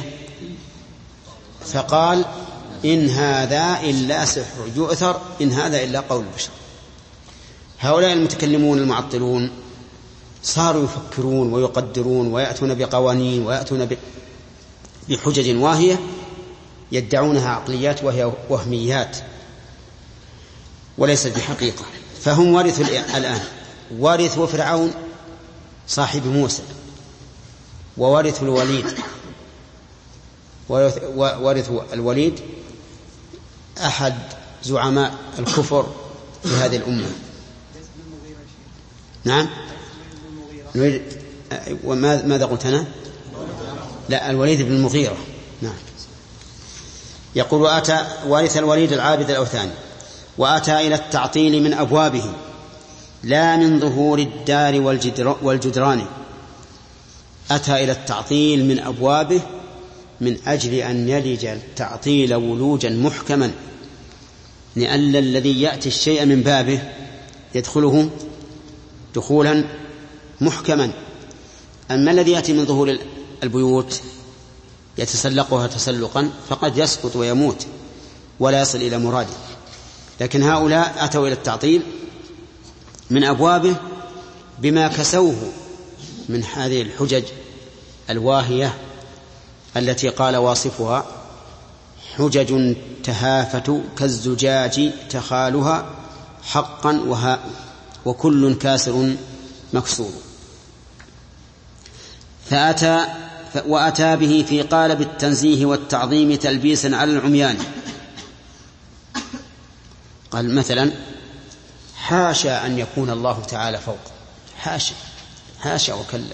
A: فقال إن هذا إلا سحر يؤثر إن هذا إلا قول البشر. هؤلاء المتكلمون المعطلون صاروا يفكرون ويقدرون ويأتون بقوانين ويأتون بحجج واهية يدعونها عقليات وهي وهميات وليست بحقيقة. فهم ورثوا الآن، ورثوا فرعون صاحب موسى، وورثوا الوليد، ورثوا الوليد أحد زعماء الكفر في هذه الأمة. نعم. وماذا قلت أنا؟ لا، الوليد بن المغيرة. نعم. يقول أتى ورث الوليد العابد الأوثاني، وأتى إلى التعطيل من أبوابه لا من ظهور الدار والجدران. أتى إلى التعطيل من أبوابه من أجل أن يلج التعطيل ولوجا محكما، لأن الذي يأتي الشيء من بابه يدخله دخولا محكما. أما الذي يأتي من ظهور البيوت يتسلقها تسلقا فقد يسقط ويموت ولا يصل إلى مراده. لكن هؤلاء أتوا إلى التعطيل من أبوابه بما كسوه من هذه الحجج الواهية التي قال واصفها حجج تهافت كالزجاج تخالها حقا وها وكل كاسر مكسور. فأتى وأتى به في قالب التنزيه والتعظيم تلبيسا على العميان. قال مثلا حاشا أن يكون الله تعالى فوق، حاشا حاشا وكلا.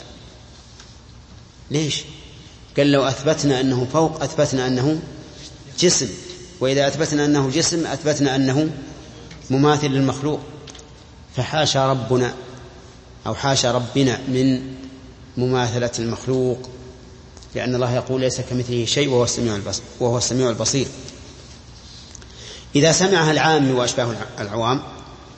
A: ليش؟ قال لو أثبتنا أنه فوق أثبتنا أنه جسم، وإذا أثبتنا أنه جسم أثبتنا أنه مماثل للمخلوق. فحاشا ربنا أو حاشا ربنا من مماثلة المخلوق، لأن الله يقول ليس كمثله شيء وهو السميع البصير, وهو السميع البصير. إذا سمعها العام وأشباه العوام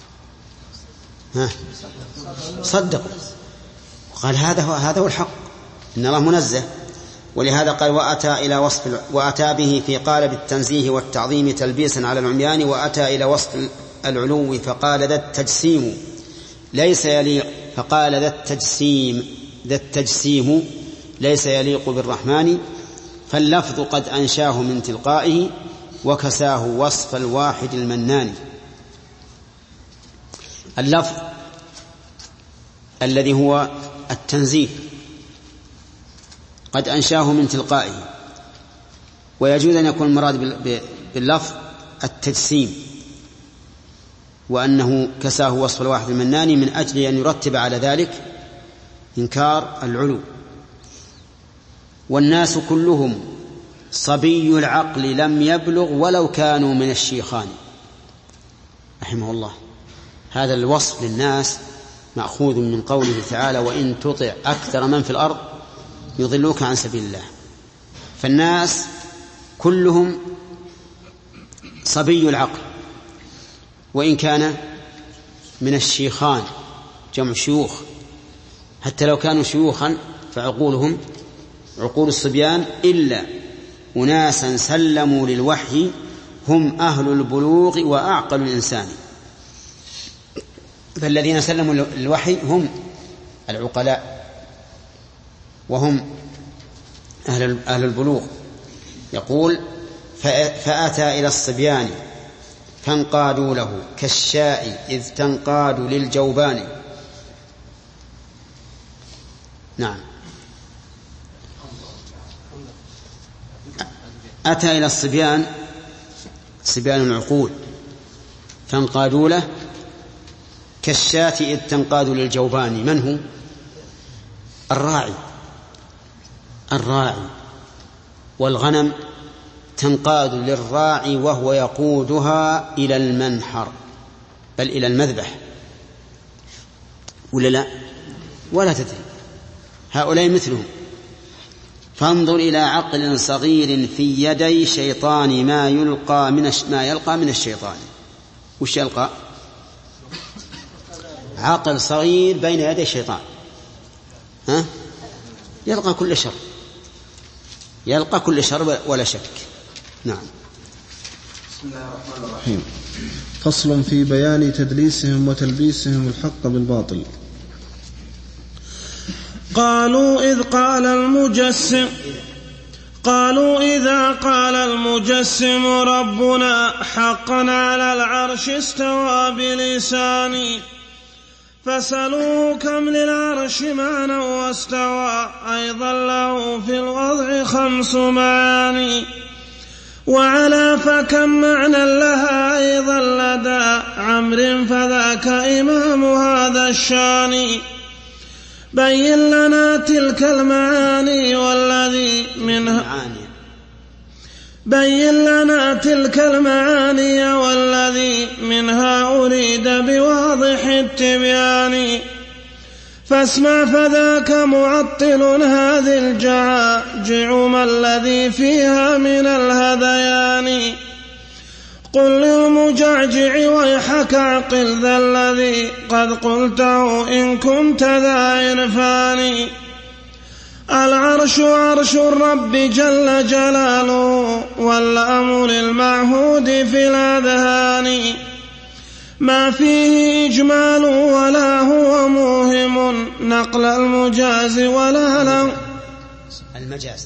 A: ها صدقوا، قال هذا هو هذا هو الحق، إن الله منزه. ولهذا قال وأتى إلى وصف وأتى به في قالب التنزيه والتعظيم تلبيسا على العميان، وأتى إلى وصف العلو فقال ذا التجسيم ليس يليق فقال ذا التجسيم ذا التجسيم ليس يليق بالرحمن، فاللفظ قد أنشاه من تلقائه وكساه وصف الواحد المنان. اللفظ الذي هو التنزيه قد أنشاه من تلقائه، ويجوز أن يكون المراد باللفظ التجسيم، وأنه كساه وصف الواحد المنان من أجل أن يرتب على ذلك إنكار العلو. والناس كلهم صبي العقل لم يبلغ ولو كانوا من الشيخان رحمه الله. هذا الوصف للناس مأخوذ من قوله تعالى وإن تطع أكثر من في الأرض يضلوك عن سبيل الله. فالناس كلهم صبي العقل وإن كان من الشيخان، جمع شيوخ، حتى لو كانوا شيوخا فعقولهم عقول الصبيان، إلا أناسا سلموا للوحي هم أهل البلوغ وأعقل الإنسان. فالذين سلموا للوحي هم العقلاء وهم أهل أهل البلوغ. يقول فأتى إلى الصبيان فانقادوا له كالشاء إذ تنقاد للجوبان. نعم. أتى إلى الصبيان صبيان العقول فانقادوا له كالشاة إذ تنقاد للجوبان. من هو؟ الراعي. الراعي والغنم تنقاد للراعي وهو يقودها إلى المنحر بل إلى المذبح، ولا لا؟ ولا تدري. هؤلاء مثلهم. فانظر إلى عقل صغير في يدي شيطان ما يلقى من ما يلقى من الشيطان. وش يلقى؟ عقل صغير بين يدي الشيطان، ها؟ يلقى كل شر، يلقى كل شر ولا شك. نعم.
E: بسم الله الرحمن الرحيم. فصل في بيان تدليسهم وتلبيسهم الحق بالباطل.
C: قالوا إذ قال المجسم قالوا إذا قال المجسم ربنا حقا على العرش استوى بلساني، فسألوه كم للعرش معنى واستوى أيضا له في الوضع خمس معاني، وعلى فكم معنى لها أيضا لدى عمرو فذاك إمام هذا الشان. بين لنا تلك المعاني والذي منها بين لنا تلك المعاني والذي منها أريد بواضح التبيان، فاسمع فذاك معطل هذه الجعاجع ما الذي فيها من الهذيان. قل للمجعجع ويحك عقل ذا الذي قد قلته إن كنت ذا عرفان. العرش عرش الرب جل جلاله والأمر المعهود في الأذهان، ما فيه إجمال ولا هو موهم نقل المجاز ولا له
A: المجاز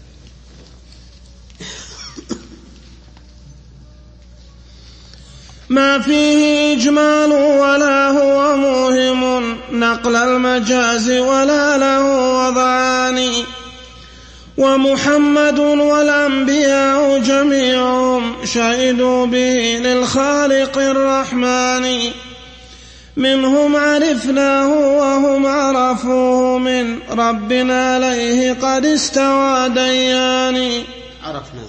C: ما فيه إجمال ولا هو موهم نقل المجاز ولا له وضعان. ومحمد والأنبياء جميعهم شهدوا به للخالق الرحمن، منهم عرفناه وهم عرفوه من ربنا عليه قد استوى ديان.
A: عرفناه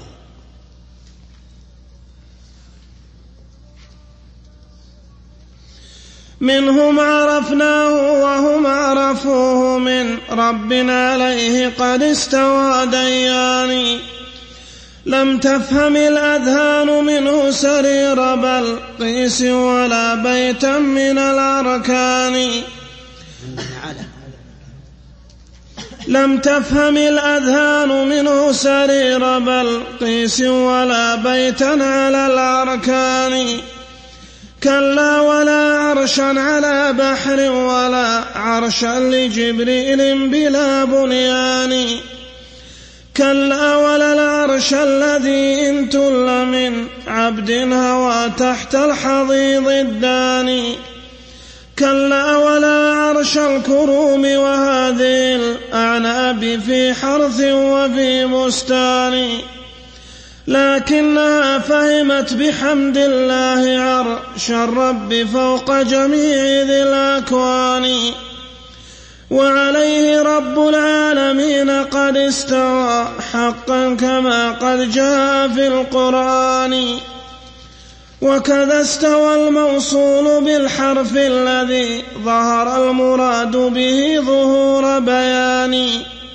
C: منهم عرفناه وهم عرفوه من ربنا عليه قد استوى ديان. لم تفهم الأذهان منه سرير بلقيس ولا بيتا من الأركان. لم تفهم الأذهان منه سرير بلقيس ولا بيتا على الأركان كلا ولا عرشا على بحر ولا عرشا لجبريل بلا بنيان كلا ولا العرش الذي إن تل من عبد هوى تحت الحضيض الداني كلا ولا عرش الكروم وهذه الأعناب في حرث وفي بستان لكنها فهمت بحمد الله عرش الرب فوق جميع ذي الأكوان وعليه رب العالمين قد استوى حقا كما قد جاء في القرآن وكذا استوى الموصول بالحرف الذي ظهر المراد به ظهور بيان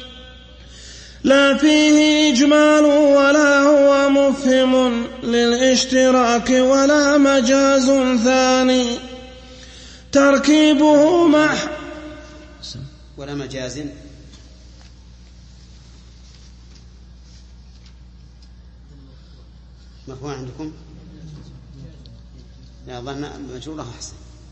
C: لا فيه إجمال ولا هو مفهم للاشتراك ولا مجاز ثاني تركيبه مع
A: ولا مجاز مرفوع عندكم لا ظن مجرورة أحسن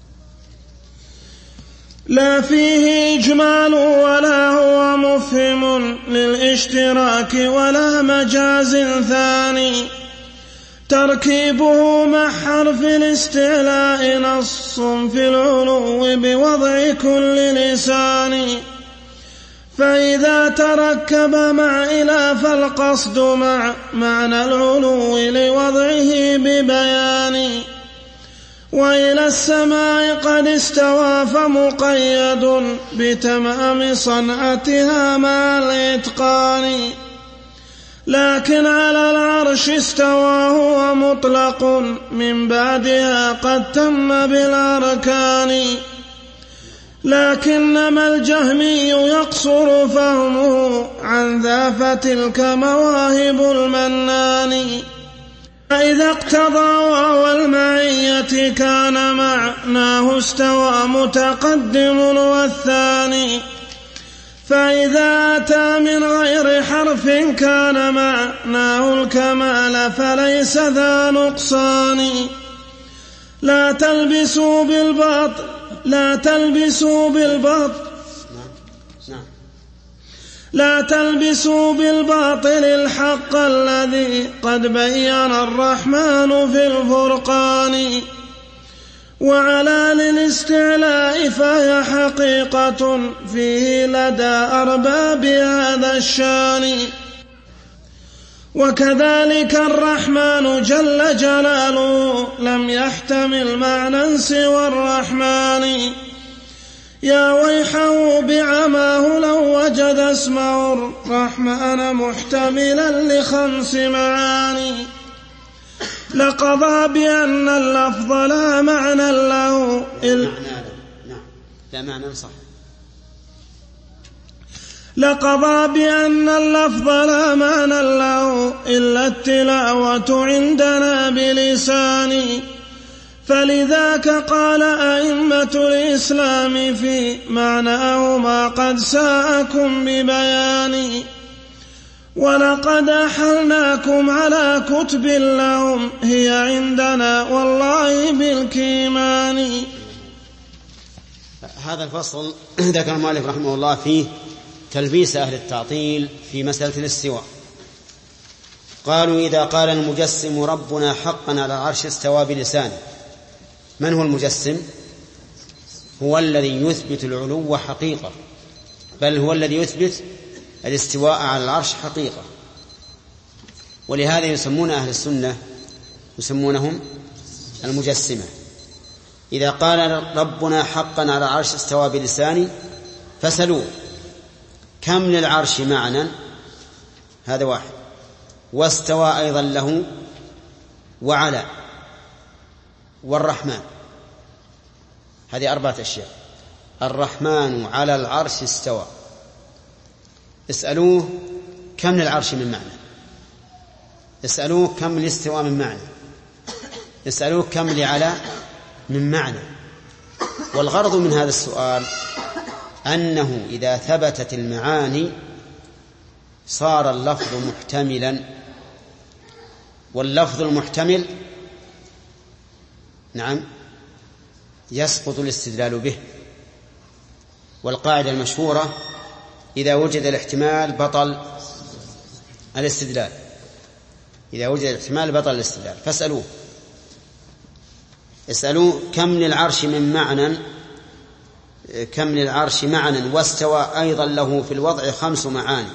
C: لا فيه إجمال ولا هو مفهم للاشتراك ولا مجاز ثاني تركيبه مع حرف الاستعلاء نص في العلو بوضع كل لسان فإذا تركب مع إلى فالقصد مع معنى العلو لوضعه ببيان وإلى السماء قد استوى فمقيد بتمام صنعتها مع الإتقان لكن على العرش استوى هو مطلق من بعدها قد تم بالأركان لكنما الجهمي يقصر فهمه عن ذا فتلك مواهب المنان فإذا اقتضى وهو المعية كان معناه استوى متقدم والثاني فإذا أتى من غير حرف كان معناه الكمال فليس ذا نقصان لا تلبسوا بالباطل لا تلبسوا بالباطل لا تلبسوا بالباطل الحق الذي قد بين الرحمن في الفرقان وعلى للاستعلاء فهي حقيقة فيه لدى أرباب هذا الشان وكذلك الرحمن جل جلاله لم يحتمل معنى سوى الرحمن يا ويحه بعماه لو وجد اسمه الرحمن محتملا لخمس معاني لقضى بأن اللفظ لا معنى له إلا
A: لا معنى صح
C: لقضى بأن اللفظ لا معنى له إلا التلاوة عندنا بلساني فلذاك قال أئمة الإسلام في معناه ما قد ساءكم ببياني ولقد أحلناكم على كتب لهم هي عندنا والله بالكيمان.
A: هذا الفصل ذكر المؤلف رحمه الله فيه تلبيس أهل التعطيل في مسألة الاستواء. قالوا إذا قال المجسم ربنا حقا على العرش استوى بلسانه. من هو المجسم؟ هو الذي يثبت العلو حقيقة، بل هو الذي يثبت الاستواء على العرش حقيقة. ولهذا يسمون أهل السنة يسمونهم المجسمة. إذا قال ربنا حقا على العرش استوى بلسانه فسلوه كم للعرش معنى، هذا واحد، واستوى أيضا له وعلى والرحمن، هذه أربعة أشياء. الرحمن على العرش استوى، اسألوه كم للعرش من معنى، اسألوه كم الاستواء من معنى، اسألوه كم لعلى من معنى. والغرض من هذا السؤال أنه إذا ثبتت المعاني صار اللفظ محتملا، واللفظ المحتمل نعم يسقط الاستدلال به. والقاعدة المشهورة إذا وجد الاحتمال بطل الاستدلال، إذا وجد الاحتمال بطل الاستدلال. فاسألوه اسألوه كم للعرش من معنى كم للعرش معنى واستوى أيضا له في الوضع خمس معاني،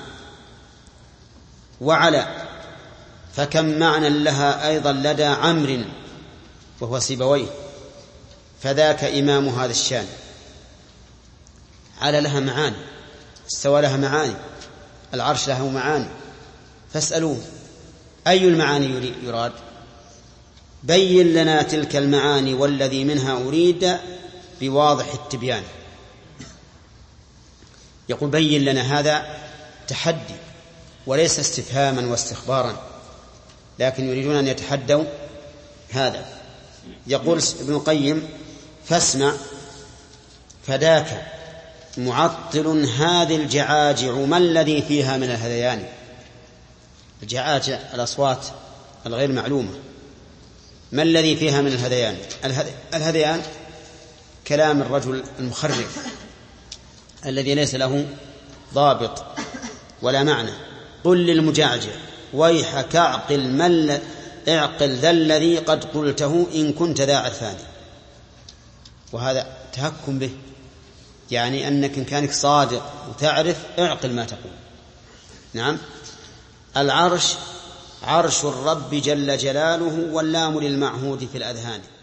A: وعلى فكم معنى لها أيضا لدى عمرو وهو سيبويه، فذاك إمام هذا الشان. على لها معاني، استوى لها معاني، العرش له معاني. فاسألوه أي المعاني يراد؟ بين لنا تلك المعاني والذي منها أريد بواضح التبيان. يقول بين لنا، هذا تحدي وليس استفهاما واستخبارا، لكن يريدون أن يتحدوا هذا. يقول ابن القيم فاسمع فداك معطل هذه الجعاجع ما الذي فيها من الهذيان. الجعاجع الأصوات الغير معلومة، ما الذي فيها من الهذيان؟ الهذيان كلام الرجل المخرف الذي ليس له ضابط ولا معنى. قل للمجعجع ويحك اعقل من اعقل ذا الذي قد قلته إن كنت ذا عرفان. وهذا تهكم به، يعني أنك إن كانك صادق وتعرف اعقل ما تقول. نعم. العرش عرش الرب جل جلاله، واللام للمعهود في الأذهان.